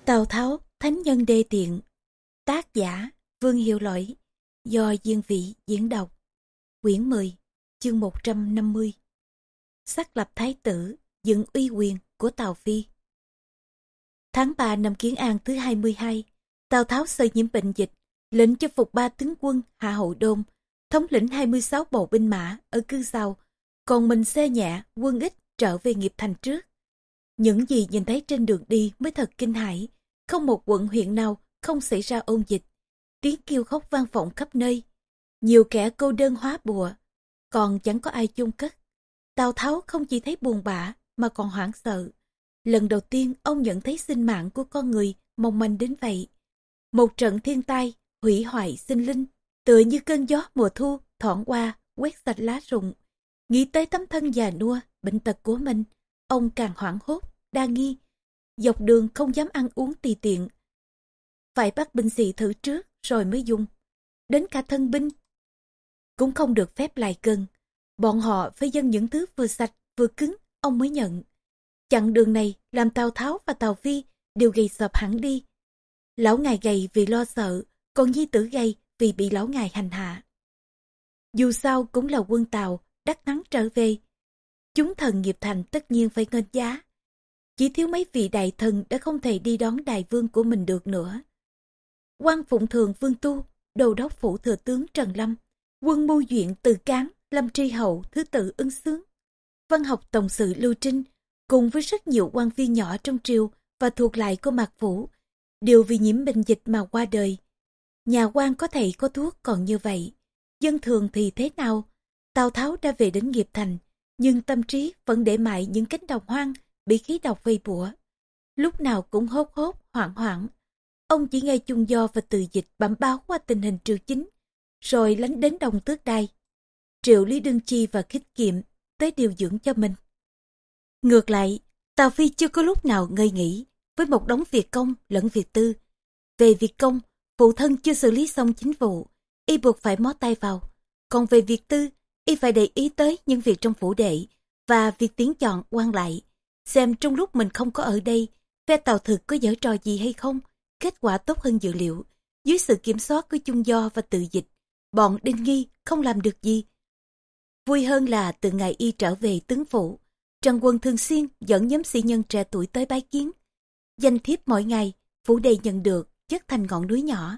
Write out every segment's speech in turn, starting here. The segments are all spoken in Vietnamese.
Tào Tháo, Thánh nhân đê tiện. Tác giả Vương Hiệu Lỗi. Do Diên Vị diễn đọc. Quyển 10, chương 150. Xác lập thái tử, dựng uy quyền của Tào Phi. Tháng 3 năm Kiến An thứ 22, Tào Tháo sơi nhiễm bệnh dịch, lệnh cho phục 3 tướng quân hạ Hậu Đôn, thống lĩnh 26 bộ binh mã ở cư sau, còn mình xe nhẹ, quân ít trở về nghiệp thành trước. Những gì nhìn thấy trên đường đi mới thật kinh hãi, không một quận huyện nào không xảy ra ôn dịch, tiếng kêu khóc vang vọng khắp nơi, nhiều kẻ cô đơn hóa bùa, còn chẳng có ai chôn cất. Tào Tháo không chỉ thấy buồn bã mà còn hoảng sợ. Lần đầu tiên ông nhận thấy sinh mạng của con người mong manh đến vậy. Một trận thiên tai hủy hoại sinh linh, tựa như cơn gió mùa thu thoảng qua quét sạch lá rụng. Nghĩ tới tấm thân già nua bệnh tật của mình, ông càng hoảng hốt, đa nghi. Dọc đường không dám ăn uống tùy tiện, phải bắt binh sĩ thử trước rồi mới dùng. Đến cả thân binh cũng không được phép lại gần. Bọn họ phải dâng những thứ vừa sạch vừa cứng ông mới nhận. Chặng đường này làm Tào Tháo và Tào Phi đều gầy sập hẳn đi. Lão ngài gầy vì lo sợ, còn nhi tử gầy vì bị lão ngài hành hạ. Dù sao cũng là quân Tào đắc thắng trở về, chúng thần nghiệp thành tất nhiên phải nghênh giá. Chỉ thiếu mấy vị đại thần đã không thể đi đón đại vương của mình được nữa. Quan phụng thường Vương Tu, đô đốc phủ thừa tướng Trần Lâm, quân mưu duyện Từ Cán, Lâm Tri Hậu, thứ tự Ưng Xướng, văn học tổng sự Lưu Trinh, cùng với rất nhiều quan viên nhỏ trong triều và thuộc lại của Mạc Phủ, đều vì nhiễm bệnh dịch mà qua đời. Nhà quan có thầy có thuốc còn như vậy, dân thường thì thế nào? Tào Tháo đã về đến nghiệp thành, nhưng tâm trí vẫn để mãi những cánh đồng hoang bị khí độc vây bủa. Lúc nào cũng hốt hốt, hoảng hoảng. Ông chỉ nghe Chung Do và Từ Dịch bẩm báo qua tình hình triều chính, rồi lánh đến Đông Tước Đài. Triệu Lý Đương Chi và Khích Kiệm tới điều dưỡng cho mình. Ngược lại, Tào Phi chưa có lúc nào ngơi nghỉ, với một đống việc công lẫn việc tư. Về việc công, phụ thân chưa xử lý xong chính vụ, y buộc phải mó tay vào. Còn về việc tư, y phải để ý tới những việc trong phủ đệ và việc tiến chọn quan lại, xem trong lúc mình không có ở đây, phe Tào Thực có giở trò gì hay không. Kết quả tốt hơn dự liệu. Dưới sự kiểm soát của Chung Do và Từ Dịch, bọn Đinh Nghi không làm được gì. Vui hơn là từ ngày y trở về tướng phủ, Trần Quân thường xuyên dẫn nhóm sĩ nhân trẻ tuổi tới bái kiến. Danh thiếp mỗi ngày, phủ đề nhận được chất thành ngọn núi nhỏ.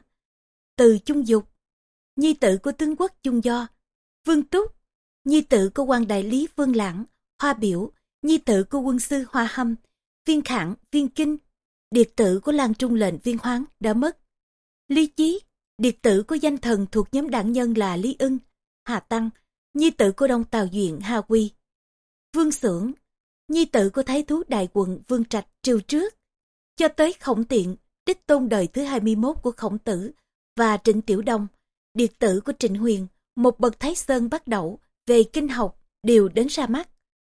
Từ Chung Dục, nhi tử của tướng quốc Chung Do; Vương Túc, nhi tử của quan đại lý Vương Lãng; Hoa Biểu, nhi tử của quân sư Hoa Hâm; Viên Khảng, Viên Kinh, điệt tử của Lang Trung lệnh Viên Hoáng đã mất; Lý Chí, điệt tử của danh thần thuộc nhóm đảng nhân là Lý Ưng; Hà Tăng, nhi tử của Đông Tào Duyện Hà Quy; Vương Xưởng, nhi tử của thái thú đại quận Vương Trạch triều trước; cho tới Khổng Tiện, đích tôn đời thứ 21 của Khổng Tử, và Trịnh Tiểu Đông, điệt tử của Trịnh Huyền, một bậc Thái Sơn bắt đẩu về kinh học, đều đến ra mắt.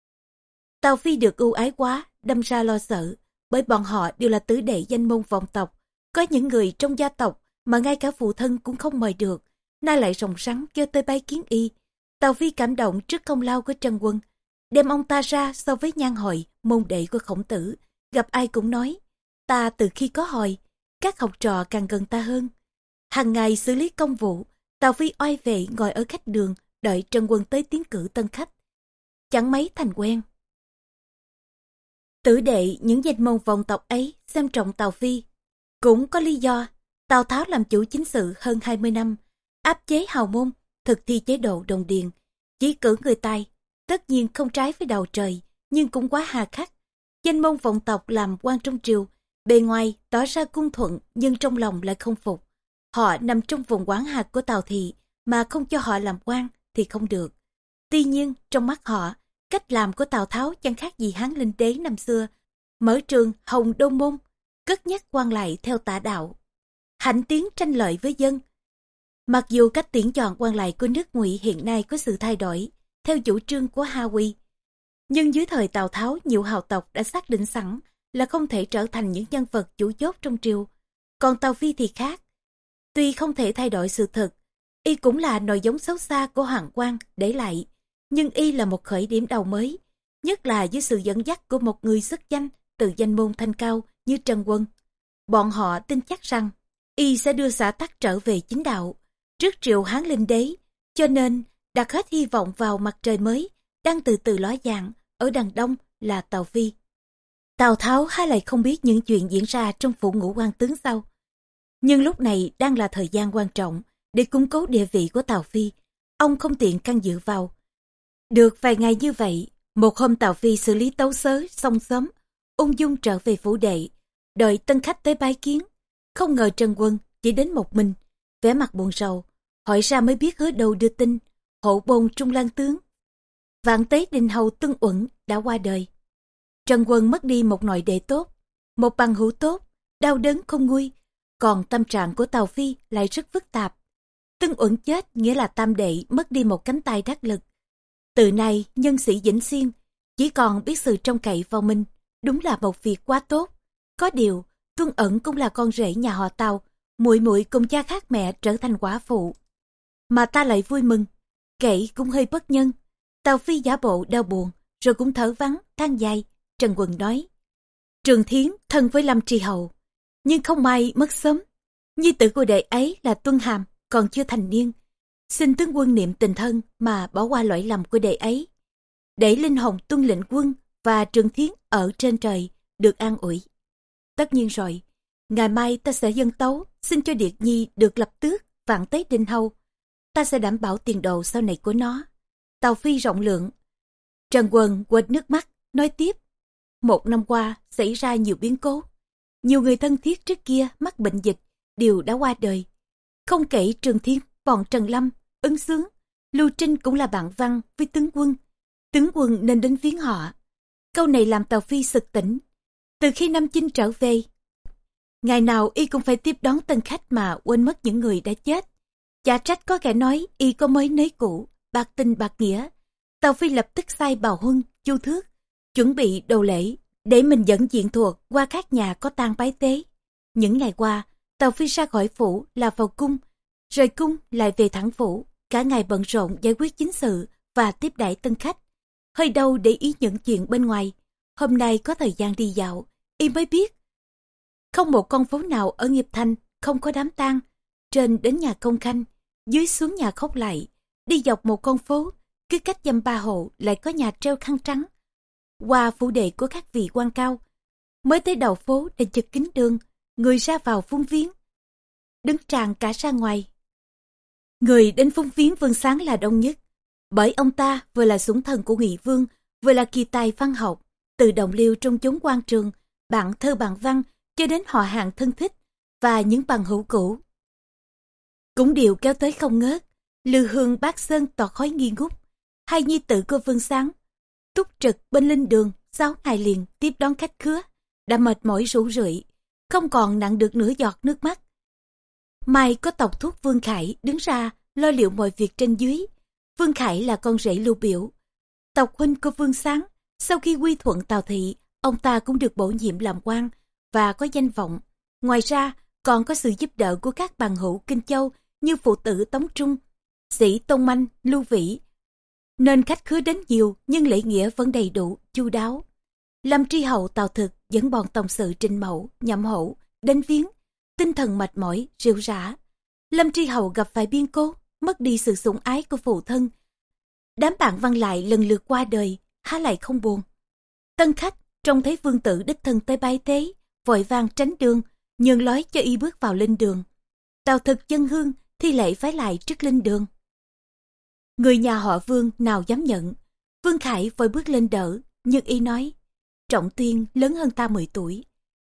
Tào Phi được ưu ái quá, đâm ra lo sợ, bởi bọn họ đều là tứ đệ danh môn vọng tộc. Có những người trong gia tộc mà ngay cả phụ thân cũng không mời được, nay lại rồng rắn kêu tới bái kiến y. Tào Phi cảm động trước công lao của Trần Quân, đem ông ta ra so với Nhan Hồi, môn đệ của Khổng Tử. Gặp ai cũng nói, ta từ khi có Hồi, các học trò càng gần ta hơn. Hàng ngày xử lý công vụ, Tào Phi oai vệ ngồi ở khách đường, đợi Trần Quân tới tiến cử tân khách. Chẳng mấy thành quen. Tử đệ những danh môn vọng tộc ấy xem trọng Tào Phi. Cũng có lý do, Tào Tháo làm chủ chính sự hơn 20 năm, áp chế hào môn, thực thi chế độ đồng điền, chỉ cử người tài, tất nhiên không trái với đạo trời, nhưng cũng quá hà khắc. Danh môn vọng tộc làm quan trong triều, bề ngoài tỏ ra cung thuận nhưng trong lòng lại không phục. Họ nằm trong vùng quản hạt của Tào thị, mà không cho họ làm quan thì không được. Tuy nhiên trong mắt họ, cách làm của Tào Tháo chẳng khác gì Hán Linh Đế năm xưa, mở trường Hồng Đô Môn, cất nhắc quan lại theo tả đạo, hãnh tiến tranh lợi với dân. Mặc dù cách tuyển chọn quan lại của nước Ngụy hiện nay có sự thay đổi theo chủ trương của Hà Quy, nhưng dưới thời Tào Tháo nhiều hào tộc đã xác định sẵn là không thể trở thành những nhân vật chủ chốt trong triều. Còn Tào Phi thì khác, tuy không thể thay đổi sự thật, y cũng là nòi giống xấu xa của Hoàng Quang để lại, nhưng y là một khởi điểm đầu mới, nhất là dưới sự dẫn dắt của một người xuất danh từ danh môn thanh cao như Trần Quân. Bọn họ tin chắc rằng y sẽ đưa xã tắc trở về chính đạo trước triều Hán Linh Đế, cho nên đặt hết hy vọng vào mặt trời mới đang từ từ ló dạng ở đằng đông là Tào Phi. Tào Tháo há lại không biết những chuyện diễn ra trong phủ ngũ quan tướng sau. Nhưng lúc này đang là thời gian quan trọng để củng cố địa vị của Tào Phi, ông không tiện can dự vào. Được vài ngày như vậy, một hôm Tào Phi xử lý tấu xớ xong sớm, ung dung trở về phủ đệ, đợi tân khách tới bái kiến. Không ngờ Trần Quân chỉ đến một mình, vẻ mặt buồn rầu, hỏi ra mới biết Hứa Đâu đưa tin, Hộ Bồn Trung Lang tướng Vạn Tế Đình Hầu Tuân Uẩn đã qua đời. Trần Quân mất đi một nội đệ tốt, một bằng hữu tốt, đau đớn không nguôi, còn tâm trạng của Tào Phi lại rất phức tạp. Tuân Uẩn chết nghĩa là tam đệ mất đi một cánh tay đắc lực. Từ nay nhân sĩ Vĩnh Xuyên chỉ còn biết sự trông cậy vào mình, đúng là một việc quá tốt. Có điều Tuân Ẩn cũng là con rể nhà họ Tào, muội muội cùng cha khác mẹ trở thành quả phụ, mà ta lại vui mừng, kể cũng hơi bất nhân. Tào Phi giả bộ đau buồn, rồi cũng thở vắng than dài. Trần Quần nói: Trường Thiến thân với Lâm Tri Hầu, nhưng không may mất sớm. Nhi tử của đệ ấy là Tuân Hàm còn chưa thành niên, xin tướng quân niệm tình thân mà bỏ qua lỗi lầm của đệ ấy, để linh hồn Tuân lệnh quân và Trường Thiến ở trên trời được an ủi. Tất nhiên rồi, ngày mai ta sẽ dâng tấu xin cho Điệt Nhi được lập tước Vạn Tế Đình Hầu. Ta sẽ đảm bảo tiền đồ sau này của nó. Tào Phi rộng lượng. Trần Quần quệt nước mắt, nói tiếp: Một năm qua xảy ra nhiều biến cố, nhiều người thân thiết trước kia mắc bệnh dịch đều đã qua đời. Không kể Trường Thiến, bọn Trần Lâm, Ưng Xướng, Lưu Trinh cũng là bạn văn với tướng quân. Tướng quân nên đến viếng họ. Câu này làm Tào Phi sực tỉnh. Từ khi Nam Chinh trở về, ngày nào y cũng phải tiếp đón tân khách mà quên mất những người đã chết. Chả trách có kẻ nói y có mới nấy cũ, bạc tình bạc nghĩa. Tào Phi lập tức sai Bào Huân, Chu Thước chuẩn bị đồ lễ để mình dẫn diện thuộc qua các nhà có tang bái tế. Những ngày qua, Tào Phi ra khỏi phủ là vào cung, rời cung lại về thẳng phủ, cả ngày bận rộn giải quyết chính sự và tiếp đãi tân khách, hơi đâu để ý những chuyện bên ngoài. Hôm nay có thời gian đi dạo, y mới biết không một con phố nào ở Nghiệp Thành không có đám tang. Trên đến nhà Công Khanh, dưới xuống nhà Khốc Lại, đi dọc một con phố, cứ cách dăm ba hộ lại có nhà treo khăn trắng. Qua phủ đệ của các vị quan cao, mới tới đầu phố để chật kín đường, người ra vào phúng viếng, đứng tràn cả ra ngoài. Người đến phúng viếng Vương Sáng là đông nhất, bởi ông ta vừa là sủng thần của Ngụy Vương, vừa là kỳ tài văn học, từ đồng liêu trong chốn quan trường, bạn thơ bạn văn cho đến họ hàng thân thích và những bằng hữu cũ cũng đều kéo tới không ngớt. Lư hương bát sơn tỏa khói nghi ngút. Hai nhi tử của Vương Sáng túc trực bên linh đường 6 ngày liền tiếp đón khách khứa, đã mệt mỏi rũ rượi, không còn nặng được nửa giọt nước mắt. Mai có tộc thúc Vương Khải đứng ra lo liệu mọi việc trên dưới. Vương Khải là con rể Lưu Biểu, tộc huynh của Vương Sáng. Sau khi quy thuận Tào thị, ông ta cũng được bổ nhiệm làm quan và có danh vọng. Ngoài ra còn có sự giúp đỡ của các bằng hữu Kinh Châu như phụ tử Tống Trung, Sĩ Tôn Manh, Lưu Vĩ, nên khách khứa đến nhiều nhưng lễ nghĩa vẫn đầy đủ, chu đáo. Lâm Tri Hậu Tào Thực dẫn bọn tổng sự Trình Mậu, Nhậm Hổ đến viếng, tinh thần mệt mỏi, rệu rã. Lâm Tri Hậu gặp phải biến cố, mất đi sự sủng ái của phụ thân. Đám bạn văn lại lần lượt qua đời, há lại không buồn. Tân khách trông thấy vương tử đích thân tới bái tế, vội vàng tránh đường, nhường lối cho y bước vào linh đường. Tào Thực dân hương thi lễ vái lại trước linh đường. Người nhà họ Vương nào dám nhận. Vương Khải vội bước lên đỡ, nhưng y nói: Trọng Tuyên lớn hơn ta 10 tuổi,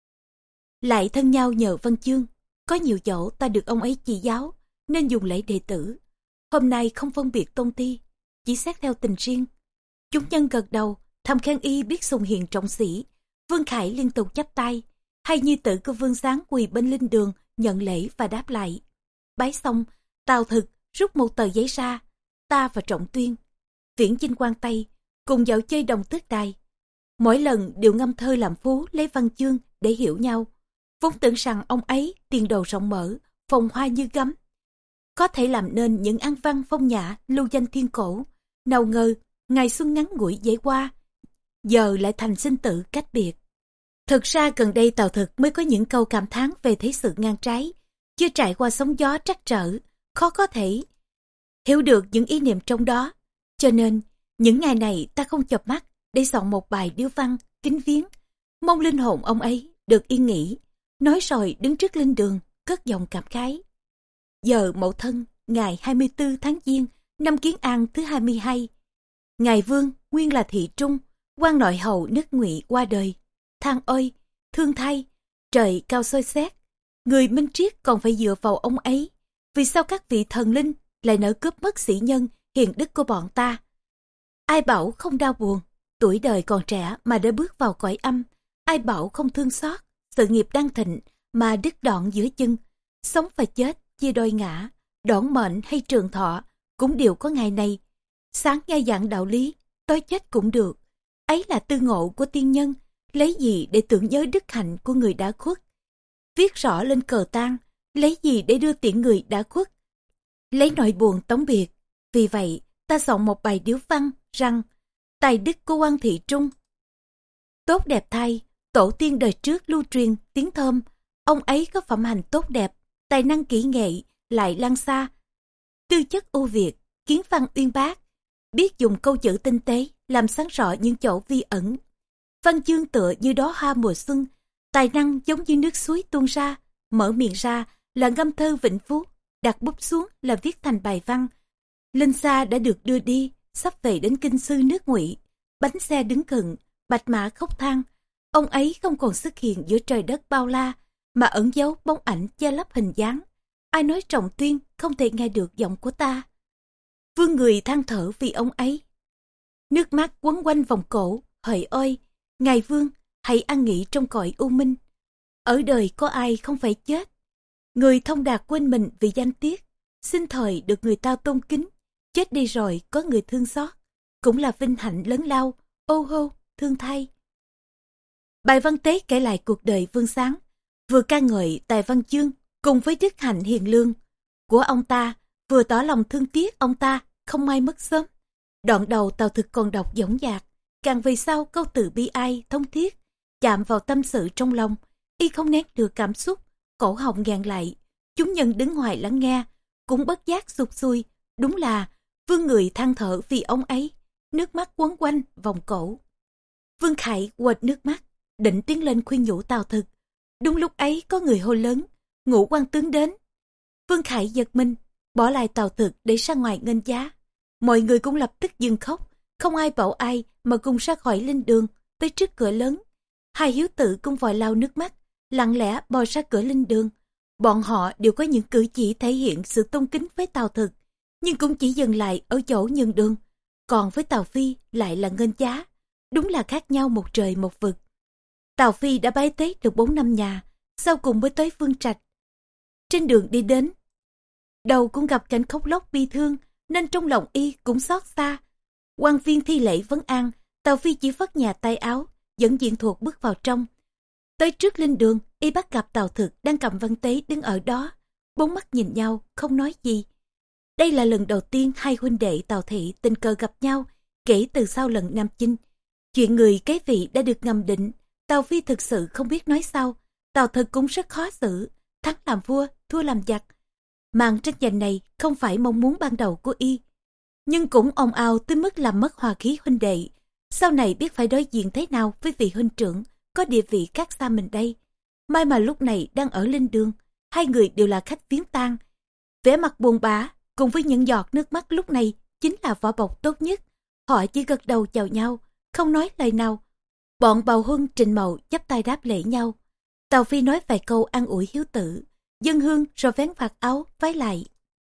lại thân nhau nhờ văn chương, có nhiều chỗ ta được ông ấy chỉ giáo, nên dùng lễ đệ tử. Hôm nay không phân biệt tôn ti, chỉ xét theo tình riêng. Chúng nhân gật đầu thầm khen y biết sùng hiền trọng sĩ. Vương Khải liên tục chắp tay. Hai nhi tử của Vương Sáng quỳ bên linh đường nhận lễ và đáp lại. Bái xong, Tào Thực rút một tờ giấy ra. Ta và Trọng Tuyên viễn chinh quan Tây, cùng dạo chơi Đồng Tước Đài, mỗi lần đều ngâm thơ làm phú lấy văn chương để hiểu nhau. Vốn tưởng rằng ông ấy tiền đồ rộng mở, phong hoa như gấm, có thể làm nên những an văn phong nhã lưu danh thiên cổ. Nào ngờ ngày xuân ngắn ngủi dễ qua, giờ lại thành sinh tử cách biệt. Thực ra gần đây Tào Thực mới có những câu cảm thán về thế sự ngang trái, chưa trải qua sóng gió trắc trở, khó có thể hiểu được những ý niệm trong đó. Cho nên, những ngày này ta không chợp mắt để soạn một bài điếu văn, kính viếng, mong linh hồn ông ấy được yên nghỉ. Nói rồi đứng trước linh đường, cất giọng cảm khái. Giờ Mậu Thân, ngày 24 tháng Giêng, năm Kiến An thứ 22. Ngài Vương nguyên là thị trung, quan nội hầu nước Ngụy qua đời. Than ôi, thương thay, trời cao soi xét. Người minh triết còn phải dựa vào ông ấy. Vì sao các vị thần linh lại nỡ cướp mất sĩ nhân hiền đức của bọn ta? Ai bảo không đau buồn, tuổi đời còn trẻ mà đã bước vào cõi âm. Ai bảo không thương xót, sự nghiệp đang thịnh mà đứt đoạn giữa chân. Sống và chết chia đôi ngã, đón mệnh hay trường thọ cũng đều có ngày này. Sáng nghe giảng đạo lý, tối chết cũng được. Ấy là tư ngộ của tiên nhân, lấy gì để tưởng nhớ đức hạnh của người đã khuất. Viết rõ lên cờ tang, lấy gì để đưa tiễn người đã khuất. Lấy nỗi buồn tống biệt. Vì vậy ta soạn một bài điếu văn rằng tài đức của quan thị trung tốt đẹp thay, tổ tiên đời trước lưu truyền tiếng thơm. Ông ấy có phẩm hành tốt đẹp, tài năng kỹ nghệ lại lan xa, tư chất ưu việt, kiến văn uyên bác, biết dùng câu chữ tinh tế làm sáng rõ những chỗ vi ẩn. Văn chương tựa như đóa hoa mùa xuân, tài năng giống như nước suối tuôn ra, mở miệng ra là ngâm thơ vĩnh phú, đặt bút xuống là viết thành bài văn. Linh xa đã được đưa đi, sắp về đến kinh sư nước Ngụy. Bánh xe đứng khựng, bạch mã khóc than. Ông ấy không còn xuất hiện giữa trời đất bao la, mà ẩn giấu bóng ảnh che lấp hình dáng. Ai nói Trọng Tuyên không thể nghe được giọng của ta? Vương người than thở vì ông ấy. Nước mắt quấn quanh vòng cổ, hỡi ơi, ngài Vương, hãy an nghỉ trong cõi u minh. Ở đời có ai không phải chết? Người thông đạt quên mình vì danh tiết, sinh thời được người ta tôn kính, chết đi rồi có người thương xót, cũng là vinh hạnh lớn lao. Ô hô, thương thay. Bài văn tế kể lại cuộc đời Vương Sáng, vừa ca ngợi tài văn chương cùng với đức hạnh hiền lương của ông ta, vừa tỏ lòng thương tiếc ông ta không may mất sớm. Đoạn đầu Tào Thực còn đọc dõng dạc, càng về sau câu từ bi ai thông thiết chạm vào tâm sự trong lòng, y không nén được cảm xúc, cổ họng nghẹn lại. Chúng nhân đứng ngoài lắng nghe cũng bất giác sụt sùi. Đúng là Vương người than thở vì ông ấy, nước mắt quấn quanh vòng cổ. Vương Khải quệt nước mắt, định tiến lên khuyên nhủ Tào Thực. Đúng lúc ấy có người hô lớn, Ngũ quan tướng đến. Vương Khải giật mình, bỏ lại Tào Thực để ra ngoài nghênh giá. Mọi người cũng lập tức dừng khóc, không ai bảo ai mà cùng ra khỏi linh đường, tới trước cửa lớn. Hai hiếu tử cũng vội lau nước mắt, lặng lẽ bò ra cửa linh đường. Bọn họ đều có những cử chỉ thể hiện sự tôn kính với Tào Thực, nhưng cũng chỉ dừng lại ở chỗ nhường đường. Còn với Tào Phi lại là nghênh giá, đúng là khác nhau một trời một vực. Tào Phi đã bái tế được 4 năm nhà, sau cùng mới tới Vương Trạch. Trên đường đi đến, đầu cũng gặp cảnh khóc lóc bi thương, nên trong lòng y cũng xót xa. Quan viên thi lễ vấn an, Tào Phi chỉ phất nhà tay áo, dẫn diện thuộc bước vào trong. Tới trước linh đường, y bắt gặp Tào Thực đang cầm văn tế đứng ở đó, bốn mắt nhìn nhau, không nói gì. Đây là lần đầu tiên hai huynh đệ Tào Thị tình cờ gặp nhau kể từ sau lần Nam Chinh. Chuyện người kế vị đã được ngầm định, Tào Phi thực sự không biết nói sao. Tào Thực cũng rất khó xử, thắng làm vua, thua làm giặc. Màn tranh giành này không phải mong muốn ban đầu của y, nhưng cũng ồn ào tới mức làm mất hòa khí huynh đệ. Sau này biết phải đối diện thế nào với vị huynh trưởng có địa vị khác xa mình đây. May mà lúc này đang ở linh đường, hai người đều là khách viếng tang. Vẻ mặt buồn bã cùng với những giọt nước mắt lúc này chính là vỏ bọc tốt nhất. Họ chỉ gật đầu chào nhau, không nói lời nào. Bọn Bào Huân, Trình Mậu chắp tay đáp lễ nhau. Tào Phi nói vài câu an ủi hiếu tử, dâng hương rồi vén vạt áo vái lại.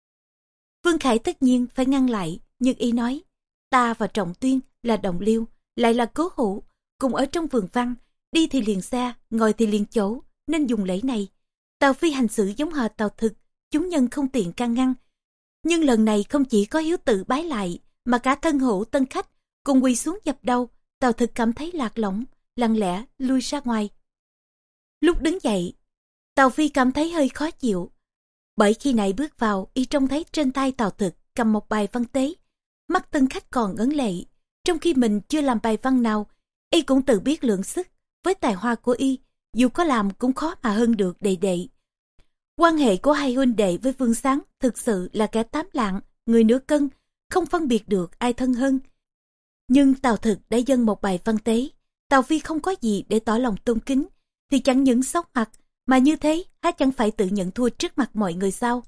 Vương Khải tất nhiên phải ngăn lại, nhưng y nói, ta và Trọng Tuyên là đồng liêu, lại là cố hữu, cùng ở trong vườn văn, đi thì liền xa, ngồi thì liền chỗ, nên dùng lễ này. Tào Phi hành xử giống hệt Tào Thực, chúng nhân không tiện can ngăn. Nhưng lần này không chỉ có hiếu tử bái lại, mà cả thân hữu tân khách cùng quỳ xuống dập đầu. Tào Thực cảm thấy lạc lõng, lặng lẽ lui ra ngoài. Lúc đứng dậy, Tào Phi cảm thấy hơi khó chịu, bởi khi nãy bước vào y trông thấy trên tay Tào Thực cầm một bài văn tế. Mắt tân khách còn ngấn lệ, trong khi mình chưa làm bài văn nào. Y cũng tự biết lượng sức, với tài hoa của y, dù có làm cũng khó mà hơn được đệ đệ. Quan hệ của hai huynh đệ với Vương Sáng thực sự là kẻ tám lạng, người nửa cân, không phân biệt được ai thân hơn. Nhưng Tào Thực đã dâng một bài văn tế, Tào Phi không có gì để tỏ lòng tôn kính, thì chẳng những xấu mặt, mà như thế há chẳng phải tự nhận thua trước mặt mọi người sao?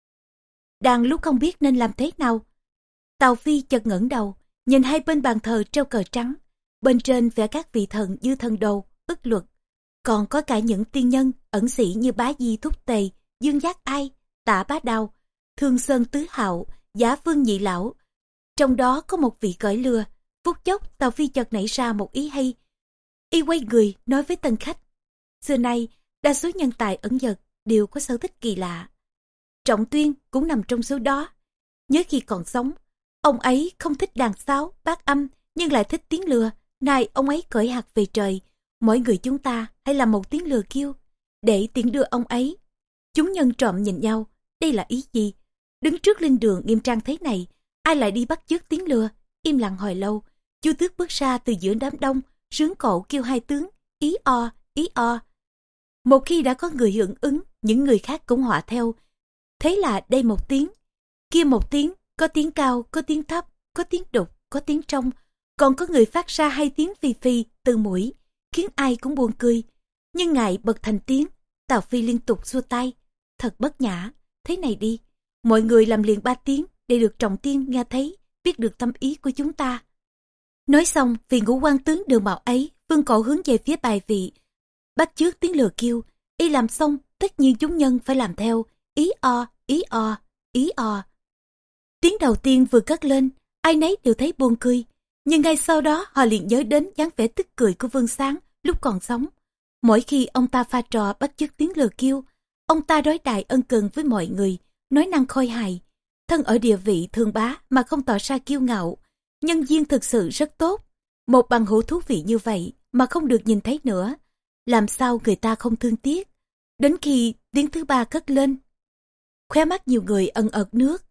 Đang lúc không biết nên làm thế nào, Tào Phi chợt ngẩng đầu, nhìn hai bên bàn thờ treo cờ trắng, bên trên vẽ các vị thần như thần đồ, ức luật, còn có cả những tiên nhân ẩn sĩ như Bá Di Thúc Tề, Dương Giác Ai, Tạ Bá Đao, Thương Sơn Tứ Hạo, Giả Vương Nhị Lão. Trong đó có một vị cởi lừa. Phút chốc Tào Phi chợt nảy ra một ý hay. Y quay người nói với tân khách: xưa nay đa số nhân tài ẩn dật đều có sở thích kỳ lạ. Trọng Tuyên cũng nằm trong số đó. Nhớ khi còn sống, ông ấy không thích đàn sáo, bát âm, nhưng lại thích tiếng lừa. Nay ông ấy cởi hạt về trời, mỗi người chúng ta hãy làm một tiếng lừa kêu để tiễn đưa ông ấy. Chúng nhân trộm nhìn nhau, đây là ý gì? Đứng trước linh đường nghiêm trang thế này, ai lại đi bắt chước tiếng lừa? Im lặng hồi lâu, Chu Tước bước ra từ giữa đám đông, sướng cổ kêu hai tướng: ý o, ý o. Một khi đã có người hưởng ứng, những người khác cũng họa theo. Thế là đây một tiếng, kia một tiếng, có tiếng cao, có tiếng thấp, có tiếng đục, có tiếng trong, còn có người phát ra hai tiếng phì phì từ mũi, khiến ai cũng buồn cười. Nhưng ngại bật thành tiếng, Tào Phi liên tục xua tay: thật bất nhã, thế này đi, mọi người làm liền ba tiếng để được Trọng Tiên nghe thấy, biết được tâm ý của chúng ta. Nói xong, vị ngũ quan tướng Đường Mạo ấy vươn cổ hướng về phía bài vị, bắt chước tiếng lừa kêu. Y làm xong, tất nhiên chúng nhân phải làm theo: ý o, ý o, ý o. Tiếng đầu tiên vừa cất lên, ai nấy đều thấy buồn cười, nhưng ngay sau đó họ liền nhớ đến dáng vẻ tức cười của Vương Sáng lúc còn sống. Mỗi khi ông ta pha trò bắt chước tiếng lừa kêu, ông ta đối đãi ân cần với mọi người, nói năng khôi hài, thân ở địa vị thương bá mà không tỏ ra kiêu ngạo. Nhân duyên thực sự rất tốt, một bằng hữu thú vị như vậy mà không được nhìn thấy nữa, làm sao người ta không thương tiếc. Đến khi tiếng thứ ba cất lên, khóe mắt nhiều người ẩn ợt nước.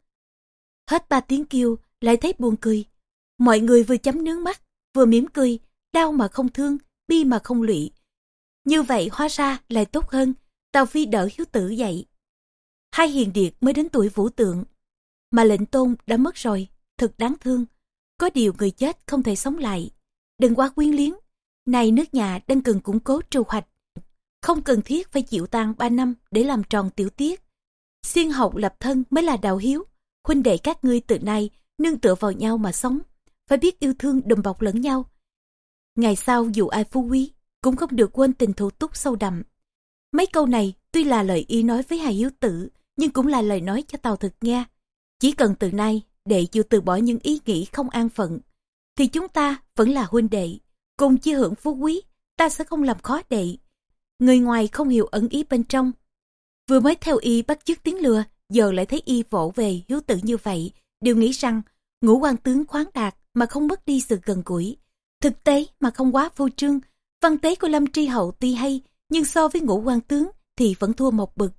Hết ba tiếng kêu lại thấy buồn cười, mọi người vừa chấm nước mắt vừa mỉm cười, đau mà không thương, bi mà không lụy. Như vậy hóa ra lại tốt hơn. Tào Phi đỡ Hiếu Tử dậy: hai hiền điệt mới đến tuổi vũ tượng mà lệnh tôn đã mất rồi, thật đáng thương. Có điều người chết không thể sống lại, đừng quá quyến luyến. Này nước nhà đang cần củng cố trù hoạch, không cần thiết phải chịu tang 3 năm để làm tròn tiểu tiết. Xiên hậu lập thân mới là đạo hiếu. Huynh đệ các ngươi từ nay nương tựa vào nhau mà sống, phải biết yêu thương đùm bọc lẫn nhau. Ngày sau dù ai phú quý cũng không được quên tình thủ túc sâu đậm. Mấy câu này tuy là lời y nói với hai Hiếu Tử, nhưng cũng là lời nói cho Tào Thực nghe. Chỉ cần từ nay đệ chịu từ bỏ những ý nghĩ không an phận, thì chúng ta vẫn là huynh đệ, cùng chia hưởng phú quý. Ta sẽ không làm khó đệ. Người ngoài không hiểu ẩn ý bên trong. Vừa mới theo y bắt chước tiếng lừa, giờ lại thấy y vỗ về Hiếu Tử như vậy, đều nghĩ rằng ngũ quan tướng khoáng đạt mà không mất đi sự gần gũi, thực tế mà không quá phô trương. Văn tế của Lâm Tri Hậu tuy hay, nhưng so với ngũ quan tướng thì vẫn thua một bậc.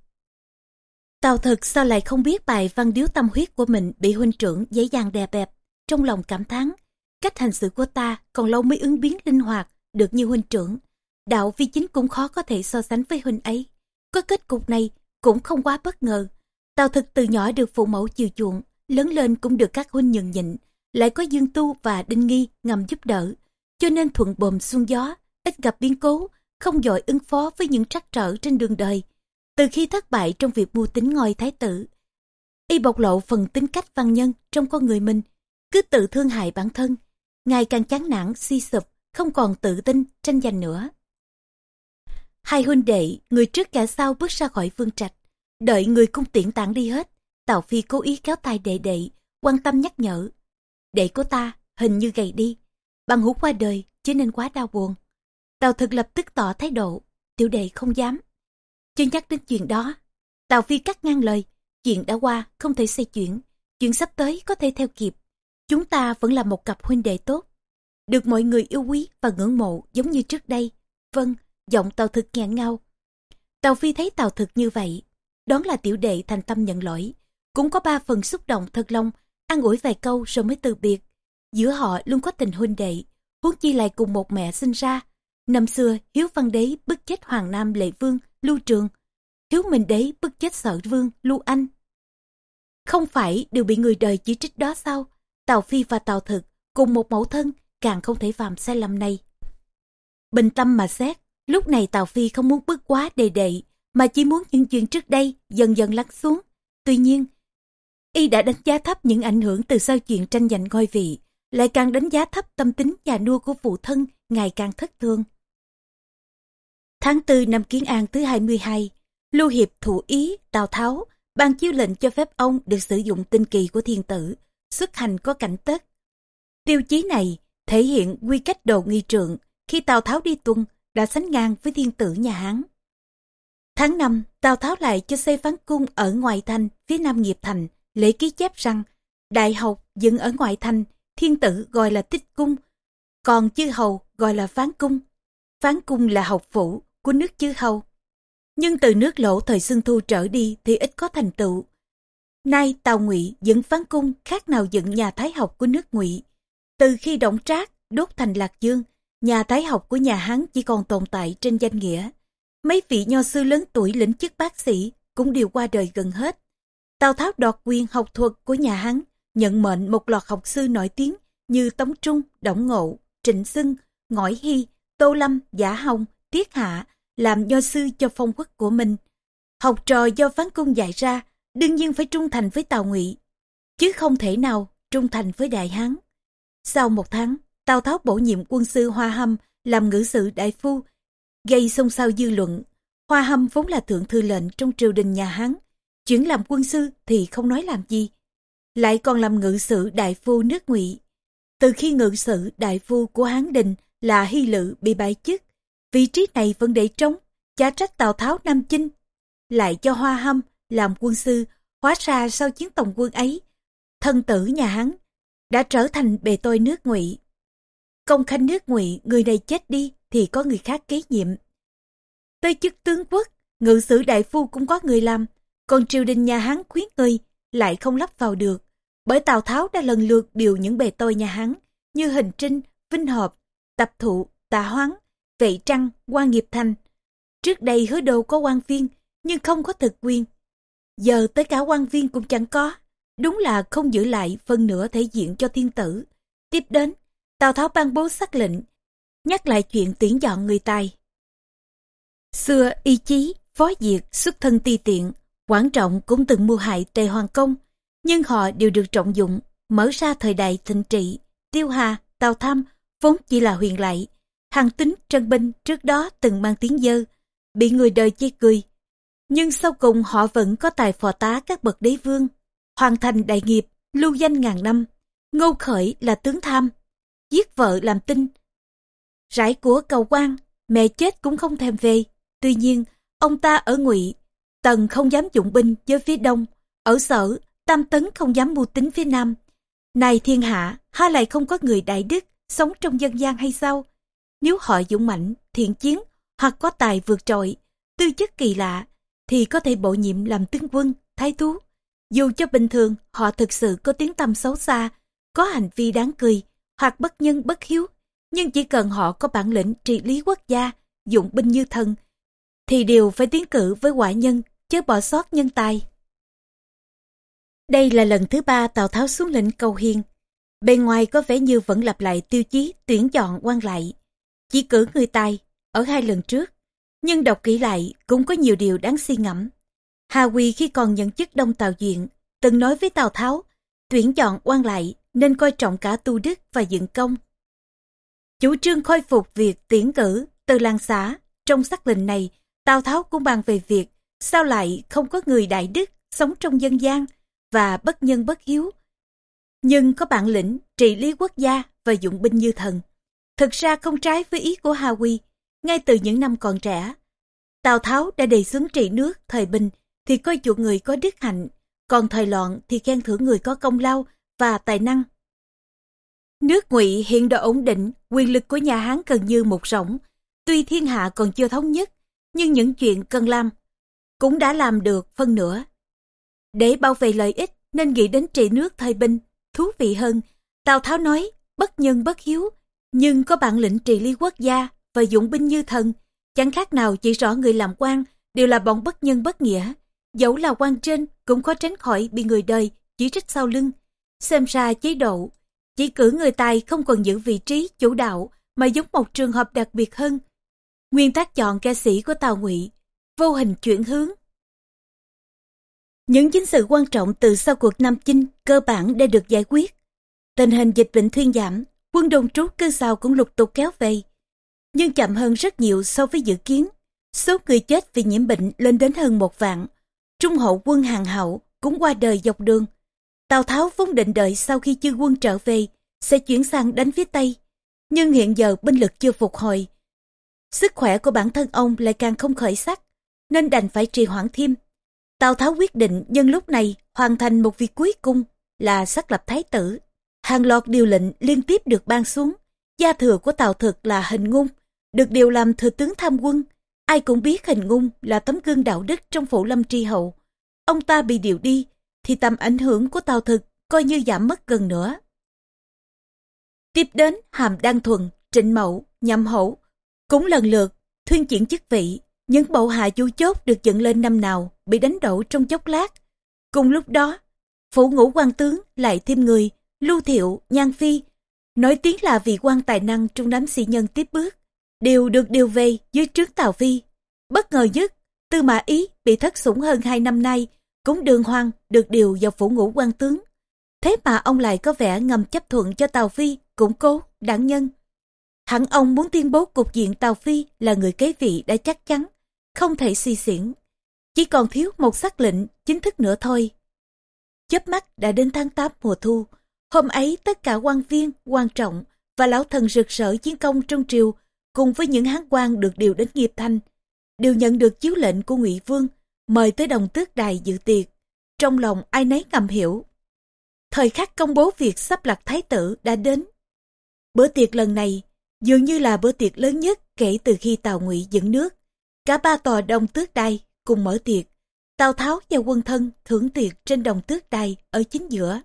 Tào Thực sao lại không biết bài văn điếu tâm huyết của mình bị huynh trưởng dễ dàng đè bẹp, trong lòng cảm thán: cách hành xử của ta còn lâu mới ứng biến linh hoạt được như huynh trưởng. Đạo vi chính cũng khó có thể so sánh với huynh ấy. Có kết cục này cũng không quá bất ngờ. Tào Thực từ nhỏ được phụ mẫu chiều chuộng, lớn lên cũng được các huynh nhường nhịn, lại có Dương Tu và Đinh Nghi ngầm giúp đỡ, cho nên thuận buồm xuôi gió, ít gặp biến cố, không vội ứng phó với những trắc trở trên đường đời. Từ khi thất bại trong việc mưu tính ngôi thái tử, y bộc lộ phần tính cách văn nhân trong con người mình, cứ tự thương hại bản thân, ngày càng chán nản suy sụp, không còn tự tin tranh giành nữa. Hai huynh đệ người trước kẻ sau bước ra khỏi vương trạch, đợi người cung tiễn tản đi hết. Tào Phi cố ý kéo tay đệ đệ, quan tâm nhắc nhở: đệ của ta hình như gầy đi, bằng hữu qua đời chứ nên quá đau buồn. Tào Thực lập tức tỏ thái độ: tiểu đệ không dám. Chưa nhắc đến chuyện đó, Tào Phi cắt ngang lời: chuyện đã qua không thể xoay chuyển, chuyện sắp tới có thể theo kịp. Chúng ta vẫn là một cặp huynh đệ tốt, được mọi người yêu quý và ngưỡng mộ giống như trước đây. Vâng. Giọng Tào Thực nghẹn ngào. Tào Phi thấy Tào Thực như vậy, đoán là tiểu đệ thành tâm nhận lỗi, cũng có 3 phần xúc động thật lòng, an ủi vài câu rồi mới từ biệt. Giữa họ luôn có tình huynh đệ, huống chi lại cùng một mẹ sinh ra, Năm xưa Hiếu Văn Đế bức chết Hoàng Nam Lệ Vương Lưu Trường, Hiếu Minh Đế bức chết Sở Vương Lưu Anh. Không phải đều bị người đời chỉ trích đó sao? Tào Phi và Tào Thực cùng một mẫu thân, càng không thể phạm sai lầm này. Bình tâm mà xét, lúc này Tào Phi không muốn bức quá đề đệ, mà chỉ muốn những chuyện trước đây dần dần lắng xuống. Tuy nhiên, y đã đánh giá thấp những ảnh hưởng từ sau chuyện tranh giành ngôi vị, lại càng đánh giá thấp tâm tính già nua của phụ thân ngày càng thất thường. Tháng 4 năm Kiến An thứ 22, Lưu Hiệp thủ ý Tào Tháo ban chiếu lệnh cho phép ông được sử dụng tinh kỳ của thiên tử, xuất hành có cảnh tất. Tiêu chí này thể hiện quy cách đồ nghi trượng, khi Tào Tháo đi tuần đã sánh ngang với thiên tử nhà Hán. Tháng 5, Tào Tháo lại cho xây Phán cung ở ngoại thành phía nam nghiệp thành, lễ ký chép rằng đại học dựng ở ngoại thành, thiên tử gọi là Tích cung, còn chư hầu gọi là Phán cung. Phán cung là học phủ của nước chư hầu. Nhưng từ nước Lỗ thời Xuân Thu trở đi thì ít có thành tựu. Nay Tào Ngụy dựng Phán cung khác nào dựng nhà Thái học của nước Ngụy. Từ khi Đổng Trác đốt thành Lạc Dương, nhà Thái học của nhà Hán chỉ còn tồn tại trên danh nghĩa. Mấy vị nho sư lớn tuổi lĩnh chức bác sĩ cũng đều qua đời gần hết. Tào Tháo đoạt quyền học thuật của nhà Hán, nhận mệnh một loạt học sư nổi tiếng như Tống Trung, Đổng Ngộ, Trịnh Xưng, Ngõi Hy, Tô Lâm, Giả Hồng, Tiết Hạ làm nho sư cho phong quốc của mình. Học trò do Phán cung dạy ra đương nhiên phải trung thành với Tào Ngụy, chứ không thể nào trung thành với Đại Hán. Sau một tháng, Tào Tháo bổ nhiệm quân sư Hoa Hâm làm ngự sử đại phu, gây xôn xao dư luận. Hoa Hâm vốn là thượng thư lệnh trong triều đình nhà Hán, chuyển làm quân sư thì không nói làm gì, lại còn làm ngự sử đại phu nước Ngụy. Từ khi ngự sử đại phu của Hán Đình là Hy Lự bị bãi chức, vị trí này vẫn để trống, chả trách Tào Tháo nam chinh, lại cho Hoa Hâm làm quân sư. Hóa ra sau chiến tổng quân ấy, thân tử nhà Hán đã trở thành bề tôi nước Ngụy. Công khanh nước Ngụy, người này chết đi thì có người khác kế nhiệm. Tới chức tướng quốc, ngự sử đại phu cũng có người làm, còn triều đình nhà Hán khuyến người lại không lắp vào được, bởi Tào Tháo đã lần lượt điều những bề tôi nhà Hán như Hình Trinh, Vinh Hợp, Tập Thụ, Tạ Hoáng, Vệ Trăng, Quan Nghiệp Thành. Trước đây Hứa Đô có quan viên nhưng không có thực quyền, giờ tới cả quan viên cũng chẳng có, đúng là không giữ lại phân nửa thể diện cho thiên tử. Tiếp đến, Tào Tháo ban bố sắc lệnh, nhắc lại chuyện tuyển chọn người tài. Xưa Y Chí, Phó Diệt xuất thân ti tiện, Quảng Trọng cũng từng mưu hại Tề Hoàng Công, nhưng họ đều được trọng dụng, mở ra thời đại thịnh trị. Tiêu Hà, Tào Tham vốn chỉ là huyền lại, Hàn Tín, Trân Binh trước đó từng mang tiếng dơ, bị người đời chê cười. Nhưng sau cùng họ vẫn có tài phò tá các bậc đế vương, hoàn thành đại nghiệp, lưu danh ngàn năm. Ngô Khởi là tướng tham, giết vợ làm tinh, rải của cầu quan, mẹ chết cũng không thèm về. Tuy nhiên, ông ta ở Ngụy, Tần không dám dụng binh với phía đông, ở Sở, Tam Tấn không dám mưu tính phía nam. Này thiên hạ, ha lại không có người đại đức sống trong dân gian hay sao? Nếu họ dũng mãnh, thiện chiến hoặc có tài vượt trội, tư chất kỳ lạ, thì có thể bổ nhiệm làm tướng quân, thái thú. Dù cho bình thường họ thực sự có tiếng tăm xấu xa, có hành vi đáng cười hoặc bất nhân bất hiếu, nhưng chỉ cần họ có bản lĩnh trị lý quốc gia, dụng binh như thần, thì đều phải tiến cử với quả nhân, chớ bỏ sót nhân tài. Đây là lần thứ 3 Tào Tháo xuống lệnh cầu hiền. Bên ngoài có vẻ như vẫn lặp lại tiêu chí tuyển chọn quan lại, chỉ cử người tài ở 2 lần trước, nhưng đọc kỹ lại cũng có nhiều điều đáng suy ngẫm. Hà Huy khi còn nhận chức Đông Tào Duyện từng nói với Tào Tháo, tuyển chọn quan lại nên coi trọng cả tu đức và dựng công. Chủ trương khôi phục việc tuyển cử từ làng xã. Trong sắc lệnh này, Tào Tháo cũng bàn về việc sao lại không có người đại đức sống trong dân gian và bất nhân bất hiếu, nhưng có bản lĩnh trị lý quốc gia và dụng binh như thần. Thực ra không trái với ý của Hà Huy. Ngay từ những năm còn trẻ, Tào Tháo đã đề xướng trị nước thời bình thì coi chuộng người có đức hạnh, còn thời loạn thì khen thưởng người có công lao và tài năng. Nước Ngụy hiện đã ổn định, quyền lực của nhà Hán gần như một rỗng. Tuy thiên hạ còn chưa thống nhất, nhưng những chuyện cần làm cũng đã làm được phân nửa. Để bảo vệ lợi ích nên nghĩ đến trị nước thời bình thú vị hơn. Tào Tháo nói bất nhân bất hiếu, nhưng có bản lĩnh trị lý quốc gia và dụng binh như thần, chẳng khác nào chỉ rõ người làm quan đều là bọn bất nhân bất nghĩa. Dẫu là quan trên cũng khó tránh khỏi bị người đời chỉ trích sau lưng. Xem ra chế độ chỉ cử người tài không còn giữ vị trí chủ đạo, mà giống một trường hợp đặc biệt hơn. Nguyên tắc chọn kẻ sĩ của Tào Ngụy vô hình chuyển hướng. Những chính sự quan trọng từ sau cuộc Nam Chinh cơ bản đã được giải quyết. Tình hình dịch bệnh thuyên giảm, quân đồn trú cư xào cũng lục tục kéo về, nhưng chậm hơn rất nhiều so với dự kiến. Số người chết vì nhiễm bệnh lên đến hơn 1 vạn. Trung hậu quân Hàng Hậu cũng qua đời dọc đường. Tào Tháo vốn định đợi sau khi chư quân trở về sẽ chuyển sang đánh phía Tây, nhưng hiện giờ binh lực chưa phục hồi, sức khỏe của bản thân ông lại càng không khởi sắc, nên đành phải trì hoãn thêm. Tào Tháo quyết định nhân lúc này hoàn thành một việc cuối cùng là xác lập thái tử. Hàng loạt điều lệnh liên tiếp được ban xuống. Gia thừa của Tào Thực là Hình Ngung được điều làm thừa tướng tham quân. Ai cũng biết Hình Ngung là tấm gương đạo đức trong phủ Lâm Tri Hậu. Ông ta bị điều đi thì tầm ảnh hưởng của Tào Thực coi như giảm mất gần nữa. Tiếp đến Hàm Đan Thuần, Trịnh Mậu, Nhậm Hổ cũng lần lượt thuyên chuyển chức vị. Những bộ hạ chủ chốt được dựng lên năm nào bị đánh đổ trong chốc lát. Cùng lúc đó, phủ ngũ quan tướng lại thêm người Lưu Thiệu, Nhan Phi, nổi tiếng là vị quan tài năng trong đám sĩ nhân tiếp bước, đều được điều về dưới trướng Tào Phi. Bất ngờ nhất, Tư Mã Ý bị thất sủng hơn 2 năm nay cũng đường hoàng được điều vào phủ ngũ quan tướng. Thế mà ông lại có vẻ ngầm chấp thuận cho Tào Phi củng cố đảng nhân. Hẳn ông muốn tuyên bố cục diện Tào Phi là người kế vị đã chắc chắn, không thể suy xiển. Chỉ còn thiếu một sắc lệnh chính thức nữa thôi. Chớp mắt đã đến tháng 8 mùa thu. Hôm ấy tất cả quan viên, quan trọng và lão thần rực rỡ chiến công trong triều cùng với những hán quan được điều đến Nghiệp Thành đều nhận được chiếu lệnh của Ngụy Vương mời tới Đồng Tước Đài dự tiệc. Trong lòng ai nấy ngầm hiểu, thời khắc công bố việc sắp đặt thái tử đã đến. Bữa tiệc lần này dường như là bữa tiệc lớn nhất kể từ khi Tào Ngụy dựng nước. Cả 3 tòa Đồng Tước Đài cùng mở tiệc. Tào Tháo và quân thân thưởng tiệc trên Đồng Tước Đài ở chính giữa.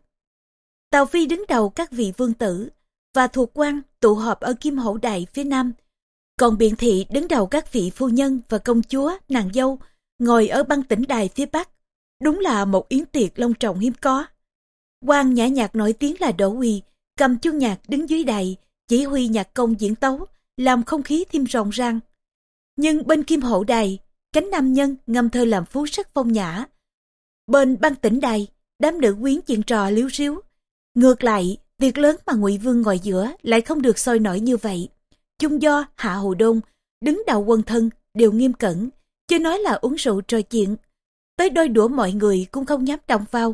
Tào Phi đứng đầu các vị vương tử và thuộc quan tụ họp ở Kim Hổ Đài phía nam. Còn Biện Thị đứng đầu các vị phu nhân và công chúa, nàng dâu ngồi ở Băng Tĩnh Đài phía bắc. Đúng là một yến tiệc long trọng hiếm có. Quan nhã nhạc nổi tiếng là Đỗ Uy cầm chuông nhạc đứng dưới đài chỉ huy nhạc công diễn tấu, làm không khí thêm rộn ràng. Nhưng bên Kim Hổ Đài, cánh nam nhân ngâm thơ làm phú rất phong nhã. Bên Băng Tĩnh Đài, đám nữ quyến chuyện trò líu ríu. Ngược lại, việc lớn mà Ngụy Vương ngồi giữa lại không được sôi nổi như vậy. Chung Do, Hạ Hầu Đôn đứng đầu quân thân đều nghiêm cẩn, chưa nói là uống rượu trò chuyện. Tới đôi đũa mọi người cũng không dám động vào.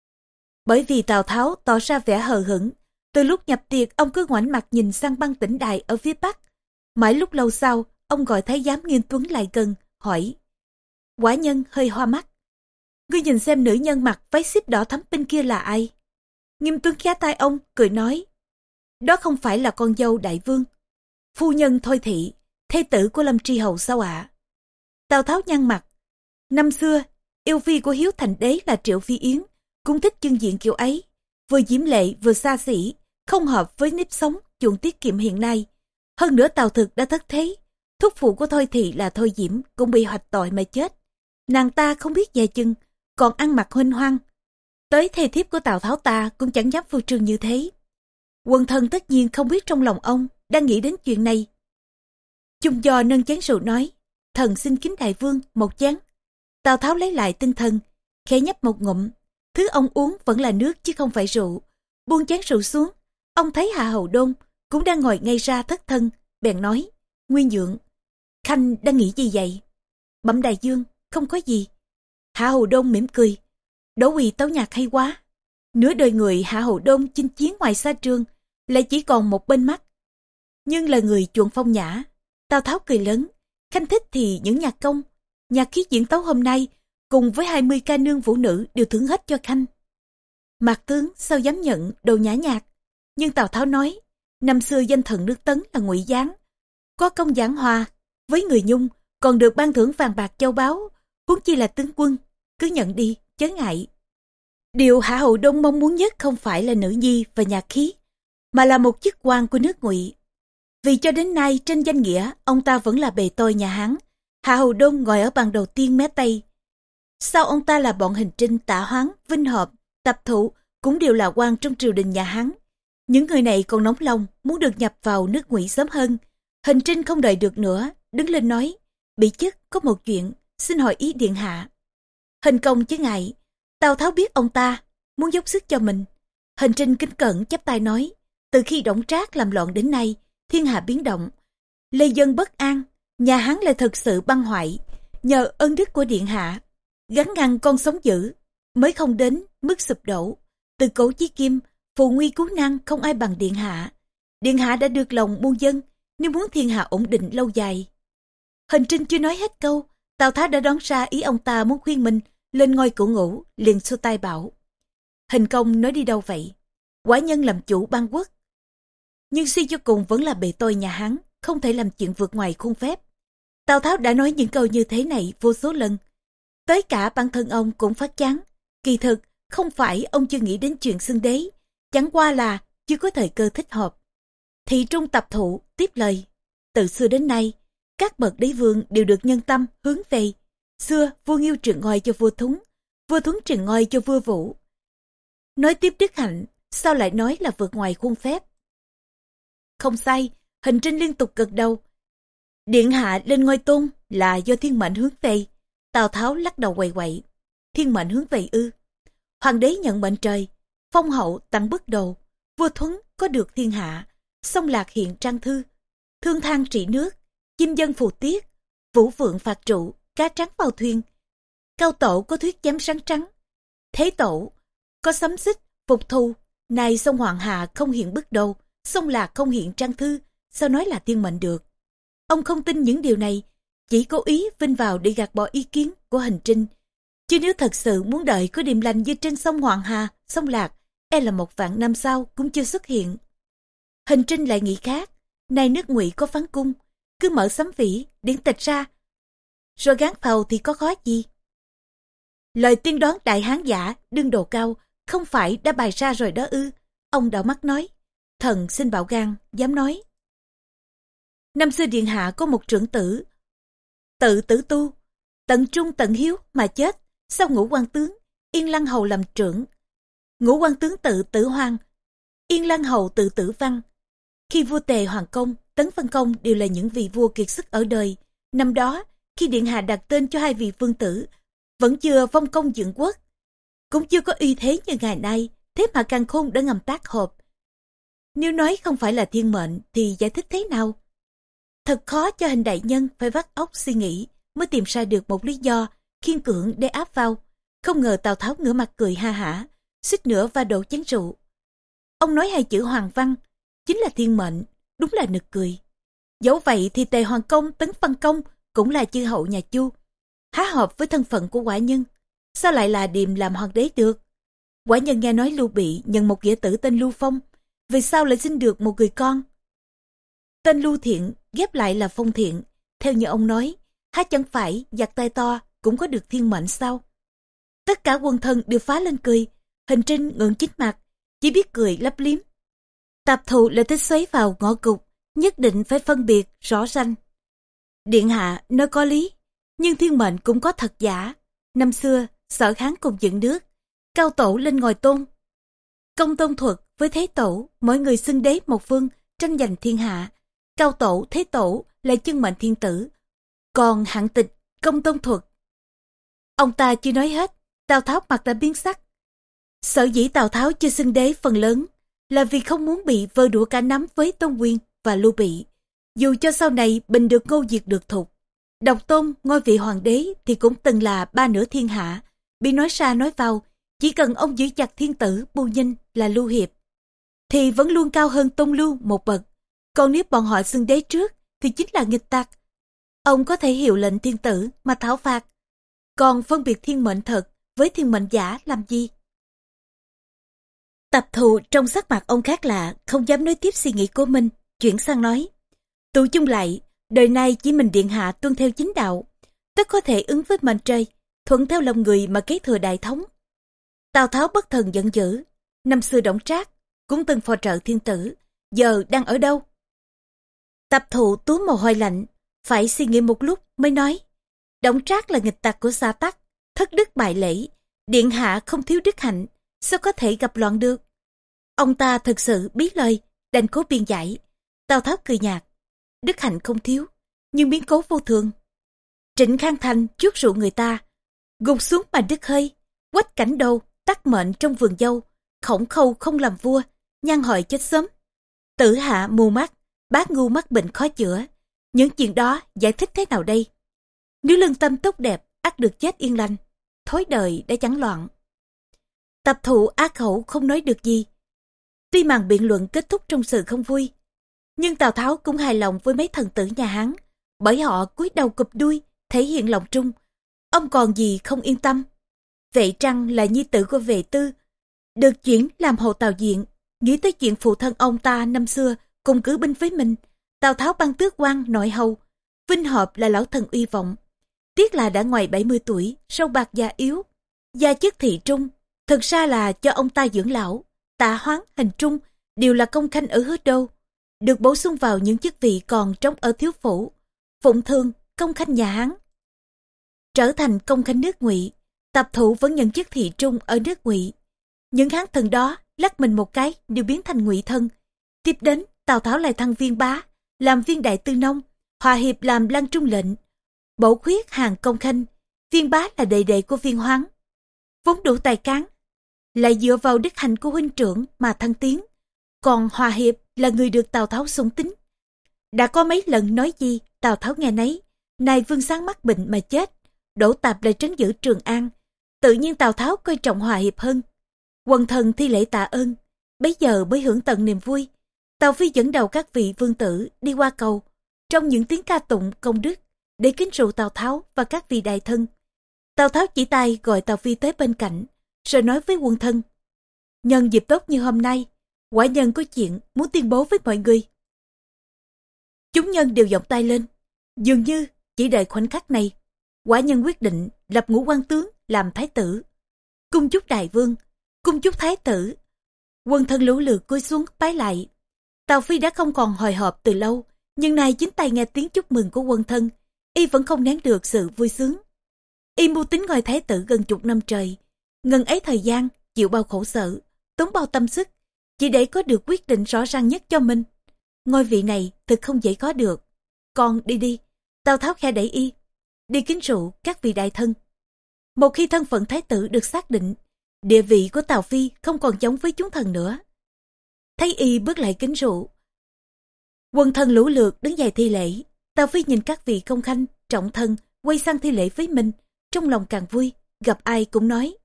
Bởi vì Tào Tháo tỏ ra vẻ hờ hững, từ lúc nhập tiệc ông cứ ngoảnh mặt nhìn sang Băng Tĩnh Đài ở phía bắc. Mãi lúc lâu sau, ông gọi thái giám Nghiêm Tuấn lại gần, hỏi: Quả nhân hơi hoa mắt, ngươi nhìn xem nữ nhân mặc váy xíp đỏ thắm bên kia là ai? Nghiêm Tuấn khá tai ông, cười nói: Đó không phải là con dâu đại vương, phu nhân Thôi Thị, thê tử của Lâm Tri Hầu sao ạ? Tào Tháo nhăn mặt. Năm xưa, yêu phi của Hiếu Thành Đế là Triệu Phi Yến cũng thích chương diện kiểu ấy, vừa diễm lệ vừa xa xỉ, không hợp với nếp sống chuộng tiết kiệm hiện nay. Hơn nữa Tào Thực đã thất thế, thúc phụ của Thôi Thị là Thôi Diễm cũng bị hoạch tội mà chết. Nàng ta không biết dè chừng, còn ăn mặc huênh hoang. Tới thê thiếp của Tào Tháo ta cũng chẳng dám phô trương như thế. Quần thần tất nhiên không biết trong lòng ông đang nghĩ đến chuyện này. Chung Do nâng chén rượu nói: Thần xin kính đại vương một chén. Tào Tháo lấy lại tinh thần, khẽ nhấp một ngụm. Thứ ông uống vẫn là nước chứ không phải rượu. Buông chén rượu xuống, ông thấy Hạ Hầu Đôn cũng đang ngồi ngay ra thất thân, bèn nói: Nguyên Nhượng, Khanh đang nghĩ gì vậy? Bẩm đại dương, không có gì. Hạ Hầu Đôn mỉm cười: Đỗ Uy tấu nhạc hay quá. Nửa đời người Hạ Hầu Đôn chinh chiến ngoài xa trường, lại chỉ còn một bên mắt, nhưng là người chuộng phong nhã. Tào Tháo cười lớn: Khanh thích thì những nhạc công, nhạc khí diễn tấu hôm nay cùng với 20 ca nương vũ nữ đều thưởng hết cho Khanh. Mạc tướng sao dám nhận đồ nhã nhạc? Nhưng Tào Tháo nói: Năm xưa danh thần nước Tấn là Ngụy Giáng, có công giảng hòa với người Nhung, còn được ban thưởng vàng bạc châu báu, huống chi là tướng quân, cứ nhận đi, chớ ngại. Điều Hạ Hầu Đôn mong muốn nhất không phải là nữ nhi và nhạc khí, mà là một chức quan của nước Ngụy. Vì cho đến nay trên danh nghĩa ông ta vẫn là bề tôi nhà Hán. Hạ Hầu Đôn ngồi ở bàn đầu tiên mé Tây. Sau ông ta là bọn Hành Trinh, Tạ Hoán, Vinh Hợp, Tập Thụ cũng đều là quan trong triều đình nhà Hán. Những người này còn nóng lòng muốn được nhập vào nước Ngụy sớm hơn. Hành Trinh không đợi được nữa, đứng lên nói: Bỉ chức có một chuyện, xin hỏi ý điện hạ. Hình Công chứ ngại, Tào Tháo biết ông ta muốn dốc sức cho mình. Hành Trinh kính cẩn chắp tay nói: từ khi Đổng Trác làm loạn đến nay, thiên hạ biến động, lê dân bất an, nhà Hán lại thực sự băng hoại. Nhờ ơn đức của điện hạ gắn ngăn con sống dữ, mới không đến mức sụp đổ. Từ cổ chí kim, phù nguy cứu nan không ai bằng điện hạ. Điện hạ đã được lòng muôn dân, nếu muốn thiên hạ ổn định lâu dài. Hành Trinh chưa nói hết câu, Tào Tháo đã đoán ra ý ông ta muốn khuyên mình lên ngôi cửu ngũ, liền xua tay bảo: Hình Công nói đi đâu vậy? Quả nhân làm chủ ban quốc, nhưng suy cho cùng vẫn là bề tôi nhà Hán, không thể làm chuyện vượt ngoài khuôn phép. Tào Tháo đã nói những câu như thế này vô số lần, tới cả bản thân ông cũng phát chán. Kỳ thực không phải ông chưa nghĩ đến chuyện xưng đế, chẳng qua là chưa có thời cơ thích hợp. Thị Trung Tập Thụ tiếp lời: từ xưa đến nay, các bậc đế vương đều được nhân tâm hướng về. Xưa vua Nghiêu truyền ngôi cho vua Thuấn truyền ngôi cho vua Vũ. Nói tiếp đức hạnh, sao lại nói là vượt ngoài khuôn phép? Không sai. Hành Trinh liên tục gật đầu. Điện hạ lên ngôi tôn là do thiên mệnh hướng về. Tào Tháo lắc đầu quậy quậy: thiên mệnh hướng về ư? Hoàng đế nhận mệnh trời, phong hậu tặng bức đồ. Vua Thuấn có được thiên hạ, sông Lạc hiện trang thư, thương thang trị nước, chim dân phù tiết, vũ vượng phạt trụ, cá trắng vào thuyền. Cao tổ có thuyết chém sáng trắng, thế tổ có sấm xích phục thù. Này sông Hoàng Hà không hiện bức đồ, sông Lạc không hiện trang thư, sao nói là thiên mệnh được? Ông không tin những điều này, chỉ cố ý vin vào để gạt bỏ ý kiến của Hành Trinh. Chứ nếu thật sự muốn đợi có điềm lành như trên sông Hoàng Hà, sông Lạc, e là 1 vạn năm sau cũng chưa xuất hiện. Hành Trinh lại nghĩ khác. Nay nước Ngụy có phán cung, cứ mở sấm vĩ điển tịch ra rồi gán phàu thì có khó gì. Lời tiên đoán đại hán giả đương độ cao không phải đã bày ra rồi đó ư? Ông đảo mắt nói: thần xin bạo gan dám nói. Năm xưa điện hạ có một trưởng tử, tự tử tu, tận trung tận hiếu mà chết. Sau Ngũ Quan tướng, Yên Lăng hầu làm trưởng. Ngũ Quan tướng tự tử hoang, Yên Lăng hầu tự tử văn. Khi vua Tề Hoàng Công, Tấn Văn Công đều là những vị vua kiệt sức ở đời. Năm đó, khi điện hạ đặt tên cho hai vị vương tử, vẫn chưa vong công dựng quốc, cũng chưa có uy thế như ngày nay, thế mà càn khôn đã ngầm tác hợp. Nếu nói không phải là thiên mệnh thì giải thích thế nào? Thật khó cho hình đại nhân phải vắt óc suy nghĩ mới tìm ra được một lý do khiên cưỡng để áp vào. Không ngờ Tào Tháo ngửa mặt cười ha hả, suýt nữa va đổ chén rượu. Ông nói hai chữ hoàng văn chính là thiên mệnh, đúng là nực cười. Dẫu vậy thì Tề Hoàng Công, Tấn Văn Công cũng là chư hậu nhà Chu, há hợp với thân phận của quả nhân, sao lại là điềm làm hoàng đế được? Quả nhân nghe nói Lưu Bị nhận một nghĩa tử tên Lưu Phong, vì sao lại sinh được một người con tên Lưu Thiện, ghép lại là Phong Thiện. Theo như ông nói, há chẳng phải giặc tay to cũng có được thiên mệnh sao? Tất cả quân thân đều phá lên cười. Hành Trinh ngượng chín mặt, chỉ biết cười lấp liếm. Tạp Thụ lại thích xoáy vào ngõ cụt, nhất định phải phân biệt rõ ranh. Điện hạ nói có lý, nhưng thiên mệnh cũng có thật giả. Năm xưa Sở Hán cùng dựng nước, Cao Tổ lên ngồi tôn, Công Tôn Thuật với Thế Tổ, mỗi người xưng đế một phương, tranh giành thiên hạ. Cao Tổ, Thế Tổ là chân mệnh thiên tử, còn hạng tịch Công Tôn Thuật. Ông ta chưa nói hết, Tào Tháo mặt đã biến sắc. Sở dĩ Tào Tháo chưa xưng đế phần lớn là vì không muốn bị vơ đũa cả nắm với Tôn Quyền và Lưu Bị. Dù cho sau này Bình được Ngô diệt được Thục, độc tôn ngôi vị hoàng đế thì cũng từng là ba nửa thiên hạ. Bị nói ra nói vào, chỉ cần ông giữ chặt thiên tử Bu Nhinh là Lưu Hiệp thì vẫn luôn cao hơn Tôn Lưu một bậc. Còn nếu bọn họ xưng đế trước thì chính là nghịch tặc. Ông có thể hiệu lệnh thiên tử mà thảo phạt, còn phân biệt thiên mệnh thật với thiên mệnh giả làm gì? Tập Thụ trong sắc mặt ông khác lạ, không dám nói tiếp suy nghĩ của mình, chuyển sang nói: tụ chung lại, đời nay chỉ mình điện hạ tuân theo chính đạo, tất có thể ứng với mệnh trời, thuận theo lòng người mà kế thừa đại thống. Tào Tháo bất thần giận dữ. Năm xưa Đổng Trác cũng từng phò trợ thiên tử, giờ đang ở đâu? Tập thụ túa mồ hôi lạnh, phải suy nghĩ một lúc mới nói. Đổng Trác là nghịch tặc của Sa Tắc, thất đức bại lễ, điện hạ không thiếu đức hạnh, sao có thể gặp loạn được? Ông ta thực sự biết lời, đành cố biện giải. Tào Tháo cười nhạt, đức hạnh không thiếu, nhưng biến cố vô thường. Trịnh Khang Thành chuốc rượu người ta, gục xuống mà đứt hơi. Quách Cảnh Đô tắc mệnh trong vườn dâu, Khổng Khâu không làm vua, Nhan Hội chết sớm. Tử Hạ mù mắt, Bá Ngu mắc bệnh khó chữa. Những chuyện đó giải thích thế nào đây? Nếu lương tâm tốt đẹp, ắt được chết yên lành. Thối đời đã chẳng loạn. Tập thụ á khẩu không nói được gì. Tuy màn biện luận kết thúc trong sự không vui, nhưng Tào Tháo cũng hài lòng với mấy thần tử nhà Hán, bởi họ cúi đầu cụp đuôi, thể hiện lòng trung. Ông còn gì không yên tâm. Vệ Trăng là nhi tử của Vệ Tư, được chuyển làm hầu Tào Diện. Nghĩ tới chuyện phụ thân ông ta năm xưa cùng cử binh với mình, Tào Tháo ban tước quan nội hầu. Vinh Hợp là lão thần uy vọng, tiếc là đã ngoài 70 tuổi, râu bạc già yếu. Gia chức thị trung, thực ra là cho ông ta dưỡng lão. Tạ Hoán, Hình Trung đều là công khanh ở Hứa Đô, được bổ sung vào những chức vị còn trống ở Thiếu Phủ. Phụng Thương, công khanh nhà Hán, trở thành công khanh nước Ngụy. Tập thụ vẫn nhận chức thị trung ở nước Ngụy. Những Hán thần đó lắc mình một cái đều biến thành Ngụy thân. Tiếp đến Tào Tháo lại thăng Viên Bá làm Viên Đại Tư Nông, hòa hiệp làm Lăng Trung lệnh, bổ khuyết hàng công khanh. Viên Bá là đệ đệ của Viên Hoáng, vốn đủ tài cán, lại dựa vào đức hạnh của huynh trưởng mà thăng tiến. Còn Hòa Hiệp là người được Tào Tháo sủng tín, đã có mấy lần nói gì Tào Tháo nghe nấy. Nay Vương Sáng mắc bệnh mà chết, Đỗ Tạp lại trấn giữ Trường An, tự nhiên Tào Tháo coi trọng Hòa Hiệp hơn. Quần thần thi lễ tạ ơn, bấy giờ mới hưởng tận niềm vui. Tào Phi dẫn đầu các vị vương tử đi qua cầu, trong những tiếng ca tụng công đức để kính rượu Tào Tháo và các vị đại thân. Tào Tháo chỉ tay gọi Tào Phi tới bên cạnh, rồi nói với quân thân: nhân dịp tốt như hôm nay, quả nhân có chuyện muốn tuyên bố với mọi người. Chúng nhân đều giọng tay lên, dường như chỉ đợi khoảnh khắc này. Quả nhân quyết định lập Ngũ Quan tướng làm thái tử. Cung chúc đại vương, cung chúc thái tử. Quân thân lũ lượt cúi xuống bái lại. Tào Phi đã không còn hồi hộp từ lâu, nhưng nay chính tay nghe tiếng chúc mừng của quân thân, y vẫn không nén được sự vui sướng. Y mưu tính ngôi thái tử gần chục năm trời, ngần ấy thời gian, chịu bao khổ sở, tốn bao tâm sức, chỉ để có được quyết định rõ ràng nhất cho mình. Ngôi vị này thực không dễ có được. Con đi đi. Tào Tháo khẽ đẩy y, đi kính rượu các vị đại thân. Một khi thân phận thái tử được xác định, địa vị của Tào Phi không còn giống với chúng thần nữa. Thấy y bước lại kính rượu, quân thần lũ lượt đứng dậy thi lễ. Tào Phi nhìn các vị công khanh trọng thân quay sang thi lễ với mình, trong lòng càng vui, gặp ai cũng nói: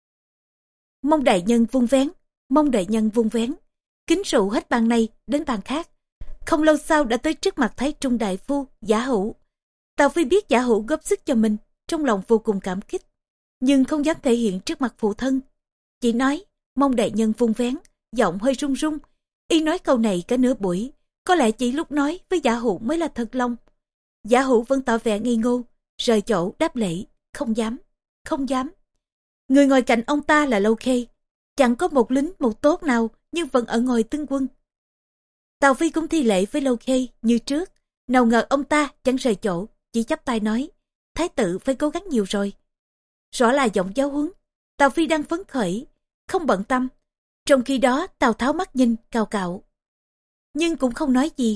mong đại nhân vung vén, mong đại nhân vung vén. Kính rượu hết bàn này đến bàn khác. Không lâu sau đã tới trước mặt Thái Trung đại phu Giả Hữu. Tào Phi biết Giả Hữu góp sức cho mình, trong lòng vô cùng cảm kích, nhưng không dám thể hiện trước mặt phụ thân, chỉ nói mong đại nhân vung vén, giọng hơi run run. Y nói câu này cả nửa buổi, có lẽ chỉ lúc nói với Giả Hữu mới là thật lòng. Giả Hữu vẫn tỏ vẻ ngây ngô, rời chỗ đáp lễ: không dám, không dám. Người ngồi cạnh ông ta là Lâu Khê, chẳng có một lính một tốt nào, nhưng vẫn ở ngồi tướng quân. Tào Phi cũng thi lễ với Lâu Khê như trước, nào ngờ ông ta chẳng rời chỗ, chỉ chắp tay nói: thái tử phải cố gắng nhiều rồi. Rõ là giọng giáo huấn. Tào Phi đang phấn khởi, không bận tâm. Trong khi đó Tào Tháo mắt nhìn cào cạo, nhưng cũng không nói gì.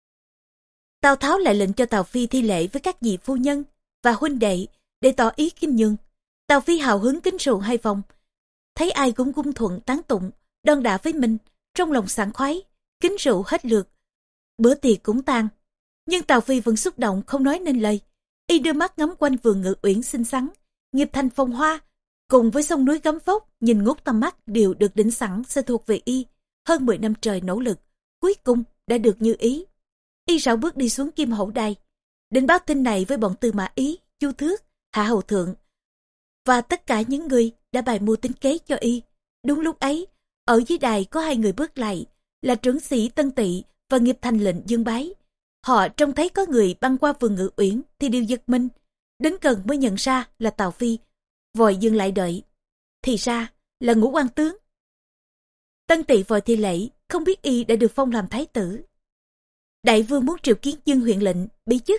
Tào Tháo lại lệnh cho Tào Phi thi lễ với các vị phu nhân và huynh đệ để tỏ ý khiêm nhường. Tào Phi hào hứng kính rượu 2 vòng, thấy ai cũng cung thuận tán tụng, đon đả với mình, trong lòng sảng khoái. Kính rượu hết lượt, bữa tiệc cũng tan, nhưng Tào Phi vẫn xúc động không nói nên lời. Y đưa mắt ngắm quanh vườn Ngự Uyển xinh xắn, nghiệp thành phong hoa, cùng với sông núi gấm vóc nhìn ngút tầm mắt đều được định sẵn sẽ thuộc về y. Hơn 10 năm trời nỗ lực, cuối cùng đã được như ý. Y rảo bước đi xuống Kim Hổ Đài, định báo tin này với bọn Tư Mã Ý, Chu Thước, Hạ Hầu Thượng và tất cả những người đã bày mưu tính kế cho y. Đúng lúc ấy, ở dưới đài có 2 người bước lại, là trưởng sĩ Tân Tỵ và nghiệp thành lệnh Dương Bái. Họ trông thấy có người băng qua vườn Ngự Uyển thì đều giật mình, đến gần mới nhận ra là Tào Phi, vội dừng lại đợi. Thì ra là Ngũ Quan tướng. Tân Tỵ vội thi lễ, không biết y đã được phong làm thái tử. Đại vương muốn triệu kiến Dương huyện lệnh, bí chức.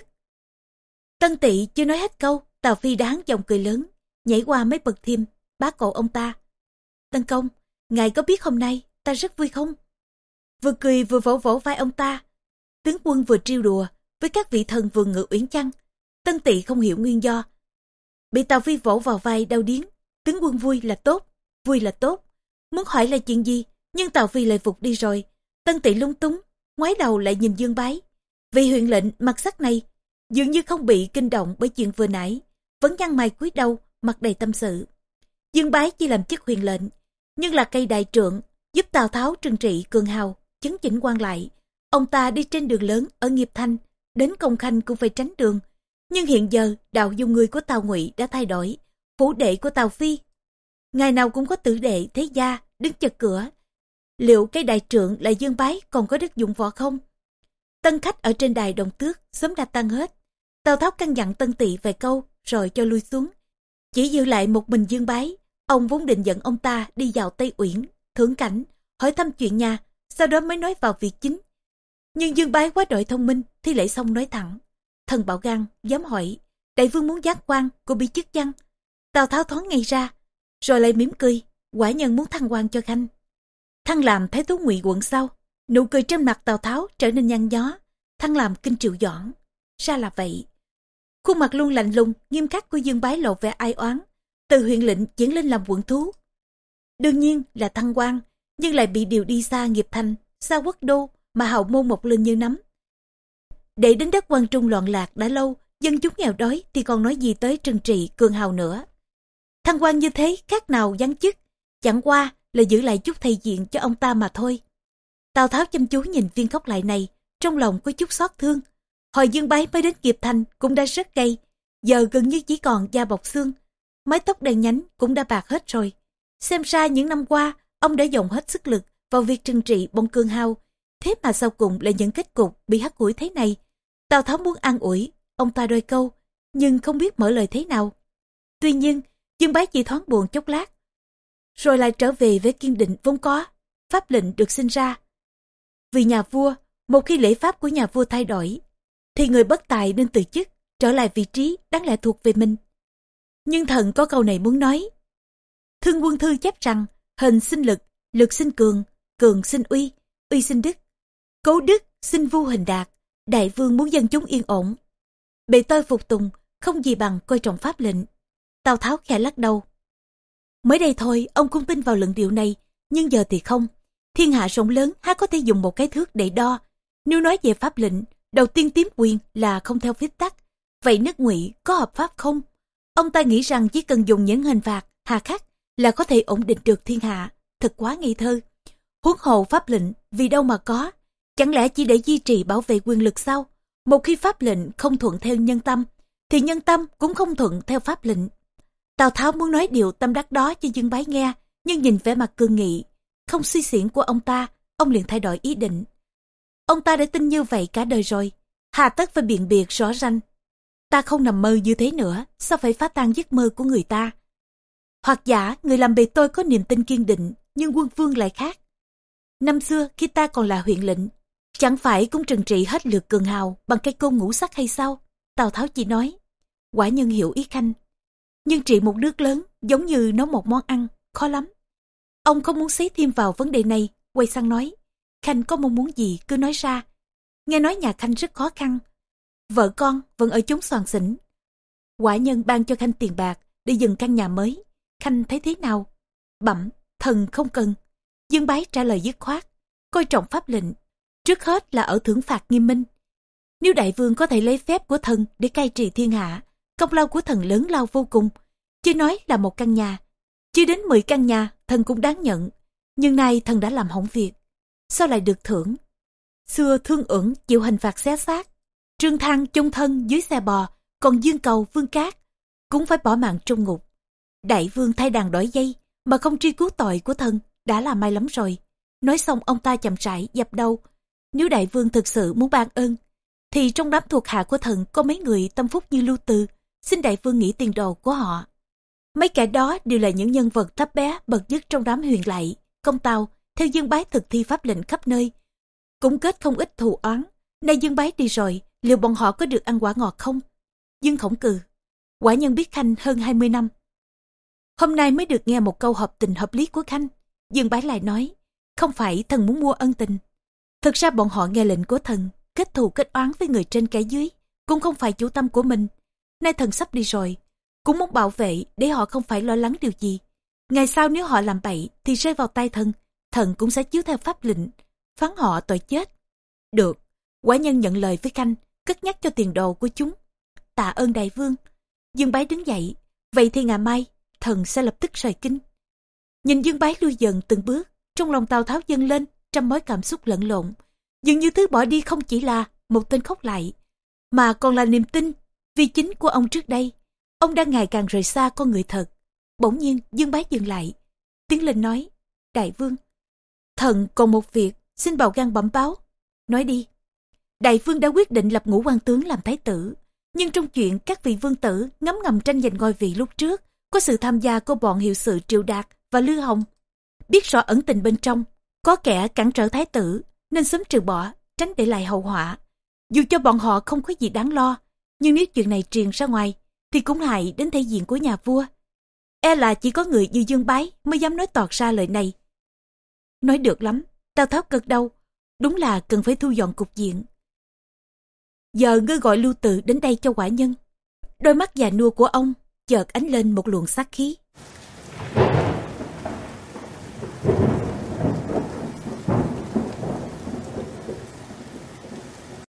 Tân Tỵ chưa nói hết câu, Tào Phi đã hắn giọng cười lớn, nhảy qua mấy bậc thềm, bá cổ ông ta. Tân công, ngài có biết hôm nay ta rất vui không? Vừa cười vừa vỗ vỗ vai ông ta. Tướng quân vừa trêu đùa với các vị thần vừa ngự uyển chăng. Tân Tỵ không hiểu nguyên do, bị Tào Phi vỗ vào vai đau điếng. Tướng quân vui là tốt, vui là tốt. Muốn hỏi là chuyện gì, nhưng Tào Phi lại vụt đi rồi. Tân Tỵ lúng túng, ngoái đầu lại nhìn Dương Bái. Vị huyện lệnh mặt sắc này dường như không bị kinh động bởi chuyện vừa nãy, vẫn nhăn mày cúi đầu, mặt đầy tâm sự. Dương Bái chỉ làm chức huyện lệnh, nhưng là cây đại trượng, giúp Tào Tháo trừng trị cường hào, chấn chỉnh quan lại. Ông ta đi trên đường lớn ở Nghiệp Thanh, đến Công Khanh cũng phải tránh đường. Nhưng hiện giờ đạo dung người của Tào Ngụy đã thay đổi, phủ đệ của Tào Phi ngày nào cũng có tử đệ thế gia đứng chật cửa. Liệu cái đại trượng là Dương Bái còn có đức dụng võ không? Tân khách ở trên đài Đồng Tước sớm đã tan hết. Tào Tháo căn dặn Tân Tỵ vài câu rồi cho lui xuống, chỉ giữ lại một mình Dương Bái. Ông vốn định dẫn ông ta đi vào Tây Uyển thưởng cảnh, hỏi thăm chuyện nhà, sau đó mới nói vào việc chính. Nhưng Dương Bái quá đội thông minh, thi lễ xong nói thẳng: Thần Bảo Gan dám hỏi, đại vương muốn giác quan của bí chức chăng? Tào Tháo thoáng ngay ra, rồi lại mỉm cười: quả nhân muốn thăng quan cho khanh. Thăng làm thái thú Ngụy quận sau. Nụ cười trên mặt Tào Tháo trở nên nhăn nhó. Thăng làm Kinh Triệu Doãn. Ra là vậy. Khuôn mặt luôn lạnh lùng nghiêm khắc của Dương Bái lộ vẻ ai oán, từ huyện lệnh chuyển lên làm quận thú. Đương nhiên là thăng quan, nhưng lại bị điều đi xa Nghiệp Thành, xa quốc đô, mà hậu môn mọc lên như nấm. Để đến đất quan trung loạn lạc đã lâu, dân chúng nghèo đói thì còn nói gì tới trừng trị cường hào nữa. Thăng quan như thế khác nào giáng chức, chẳng qua là giữ lại chút thầy diện cho ông ta mà thôi. Tào Tháo chăm chú nhìn viên khóc lại này, trong lòng có chút xót thương. Hồi Dương Bái mới đến Nghiệp Thành cũng đã rất gầy, giờ gần như chỉ còn da bọc xương, mái tóc đen nhánh cũng đã bạc hết rồi. Xem ra những năm qua ông đã dồn hết sức lực vào việc trừng trị bọn cường hào, thế mà sau cùng lại nhận kết cục bị hắt hủi thế này. Tào Tháo muốn an ủi ông ta đôi câu, nhưng không biết mở lời thế nào. Tuy nhiên Dương Bái chỉ thoáng buồn chốc lát, rồi lại trở về với kiên định vốn có. Pháp lệnh được sinh ra vì nhà vua, một khi lễ pháp của nhà vua thay đổi thì người bất tài nên từ chức, trở lại vị trí đáng lẽ thuộc về mình. Nhưng thần có câu này muốn nói: Thương Quân Thư chép rằng hình sinh lực, lực sinh cường, cường sinh uy, uy sinh đức, cố đức sinh vu hình đạt. Đại vương muốn dân chúng yên ổn, bề tôi phục tùng, không gì bằng coi trọng pháp lệnh. Tào Tháo khẽ lắc đầu. Mới đây thôi ông cũng tin vào luận điệu này, nhưng giờ thì không. Thiên hạ rộng lớn há có thể dùng một cái thước để đo. Nếu nói về pháp lệnh, đầu tiên tiếm quyền là không theo phép tắc, vậy nước Ngụy có hợp pháp không? Ông ta nghĩ rằng chỉ cần dùng những hình phạt hà khắc là có thể ổn định được thiên hạ, thật quá ngây thơ. Huống hồ pháp lệnh vì đâu mà có, chẳng lẽ chỉ để duy trì bảo vệ quyền lực sao? Một khi pháp lệnh không thuận theo nhân tâm, thì nhân tâm cũng không thuận theo pháp lệnh. Tào Tháo muốn nói điều tâm đắc đó cho Dương Bái nghe, nhưng nhìn vẻ mặt cương nghị, không suy xiển của ông ta, ông liền thay đổi ý định. Ông ta đã tin như vậy cả đời rồi, hà tất phải biện biệt rõ ràng. Ta không nằm mơ như thế nữa, sao phải phá tan giấc mơ của người ta? Hoặc giả người làm bề tôi có niềm tin kiên định, nhưng quân vương lại khác. Năm xưa khi ta còn là huyện lệnh, chẳng phải cũng trừng trị hết lượt cường hào bằng cây côn ngũ sắc hay sao? Tào Tháo chỉ nói: quả nhân hiểu ý khanh, nhưng trị một nước lớn giống như nấu một món ăn, khó lắm. Ông không muốn xí thêm vào vấn đề này, quay sang nói: khanh có mong muốn gì cứ nói ra. Nghe nói nhà khanh rất khó khăn, vợ con vẫn ở chốn xoàn xỉnh. Quả nhân ban cho khanh tiền bạc để dựng căn nhà mới, khanh thấy thế nào? Bẩm, thần không cần. Dương Bái trả lời dứt khoát, coi trọng pháp lệnh, trước hết là ở thưởng phạt nghiêm minh. Nếu đại vương có thể lấy phép của thần để cai trị thiên hạ, công lao của thần lớn lao vô cùng. Chứ nói là một căn nhà, chưa đến 10 căn nhà thần cũng đáng nhận. Nhưng nay thần đã làm hỏng việc, sao lại được thưởng? Xưa Thương Uẩn chịu hình phạt xé xác, Trương Thăng chung thân dưới xe bò, còn Dương Cầu, Vương Cát cũng phải bỏ mạng trong ngục. Đại vương thay đàn đổi dây mà không truy cứu tội của thần đã là may lắm rồi. Nói xong ông ta chậm rãi dập đầu. Nếu đại vương thực sự muốn ban ơn, thì trong đám thuộc hạ của thần có mấy người tâm phúc như Lưu Từ, xin đại vương nghĩ tiền đồ của họ. Mấy kẻ đó đều là những nhân vật thấp bé bậc nhất trong đám huyền lại, công tào, theo Dương Bái thực thi pháp lệnh khắp nơi, cũng kết không ít thù oán. Nay Dương Bái đi rồi, liệu bọn họ có được ăn quả ngọt không? Dương Khổng cừ. Quả nhân biết Khanh hơn 20 năm. Hôm nay mới được nghe một câu hợp tình hợp lý của Khanh. Dương Bái lại nói, không phải thần muốn mua ân tình. Thực ra bọn họ nghe lệnh của thần, kết thù kết oán với người trên kẻ dưới, cũng không phải chủ tâm của mình. Nay thần sắp đi rồi, cũng muốn bảo vệ để họ không phải lo lắng điều gì. Ngày sau nếu họ làm bậy thì rơi vào tay thần, thần cũng sẽ chiếu theo pháp lệnh, phán họ tội chết. Được, quả nhân nhận lời với Khanh, cất nhắc cho tiền đồ của chúng. Tạ ơn đại vương. Dương Bái đứng dậy, vậy thì ngày mai, thần sẽ lập tức rời kinh. Nhìn Dương Bái lui dần từng bước, trong lòng Tào Tháo dâng lên trăm mối cảm xúc lẫn lộn. Dường như thứ bỏ đi không chỉ là một tên khóc lại, mà còn là niềm tin vì chính của ông trước đây. Ông đang ngày càng rời xa con người thật. Bỗng nhiên Dương Bái dừng lại, tiến lên nói, đại vương, thần còn một việc xin bào gan bẩm báo. Nói đi. Đại vương đã quyết định lập Ngũ Quan tướng làm thái tử, nhưng trong chuyện các vị vương tử ngấm ngầm tranh giành ngôi vị lúc trước, có sự tham gia của bọn hiệu sự Triệu Đạt và Lư Hồng. Biết rõ ẩn tình bên trong, có kẻ cản trở thái tử, nên sớm trừ bỏ, tránh để lại hậu họa. Dù cho bọn họ không có gì đáng lo, nhưng nếu chuyện này truyền ra ngoài, thì cũng hại đến thể diện của nhà vua. E là chỉ có người như Dương Bái mới dám nói toạc ra lời này. Nói được lắm, Tào Tháo gật đầu, đúng là cần phải thu dọn cục diện. Giờ ngươi gọi Lưu Tự đến đây cho quả nhân. Đôi mắt già nua của ông chợt ánh lên một luồng sát khí.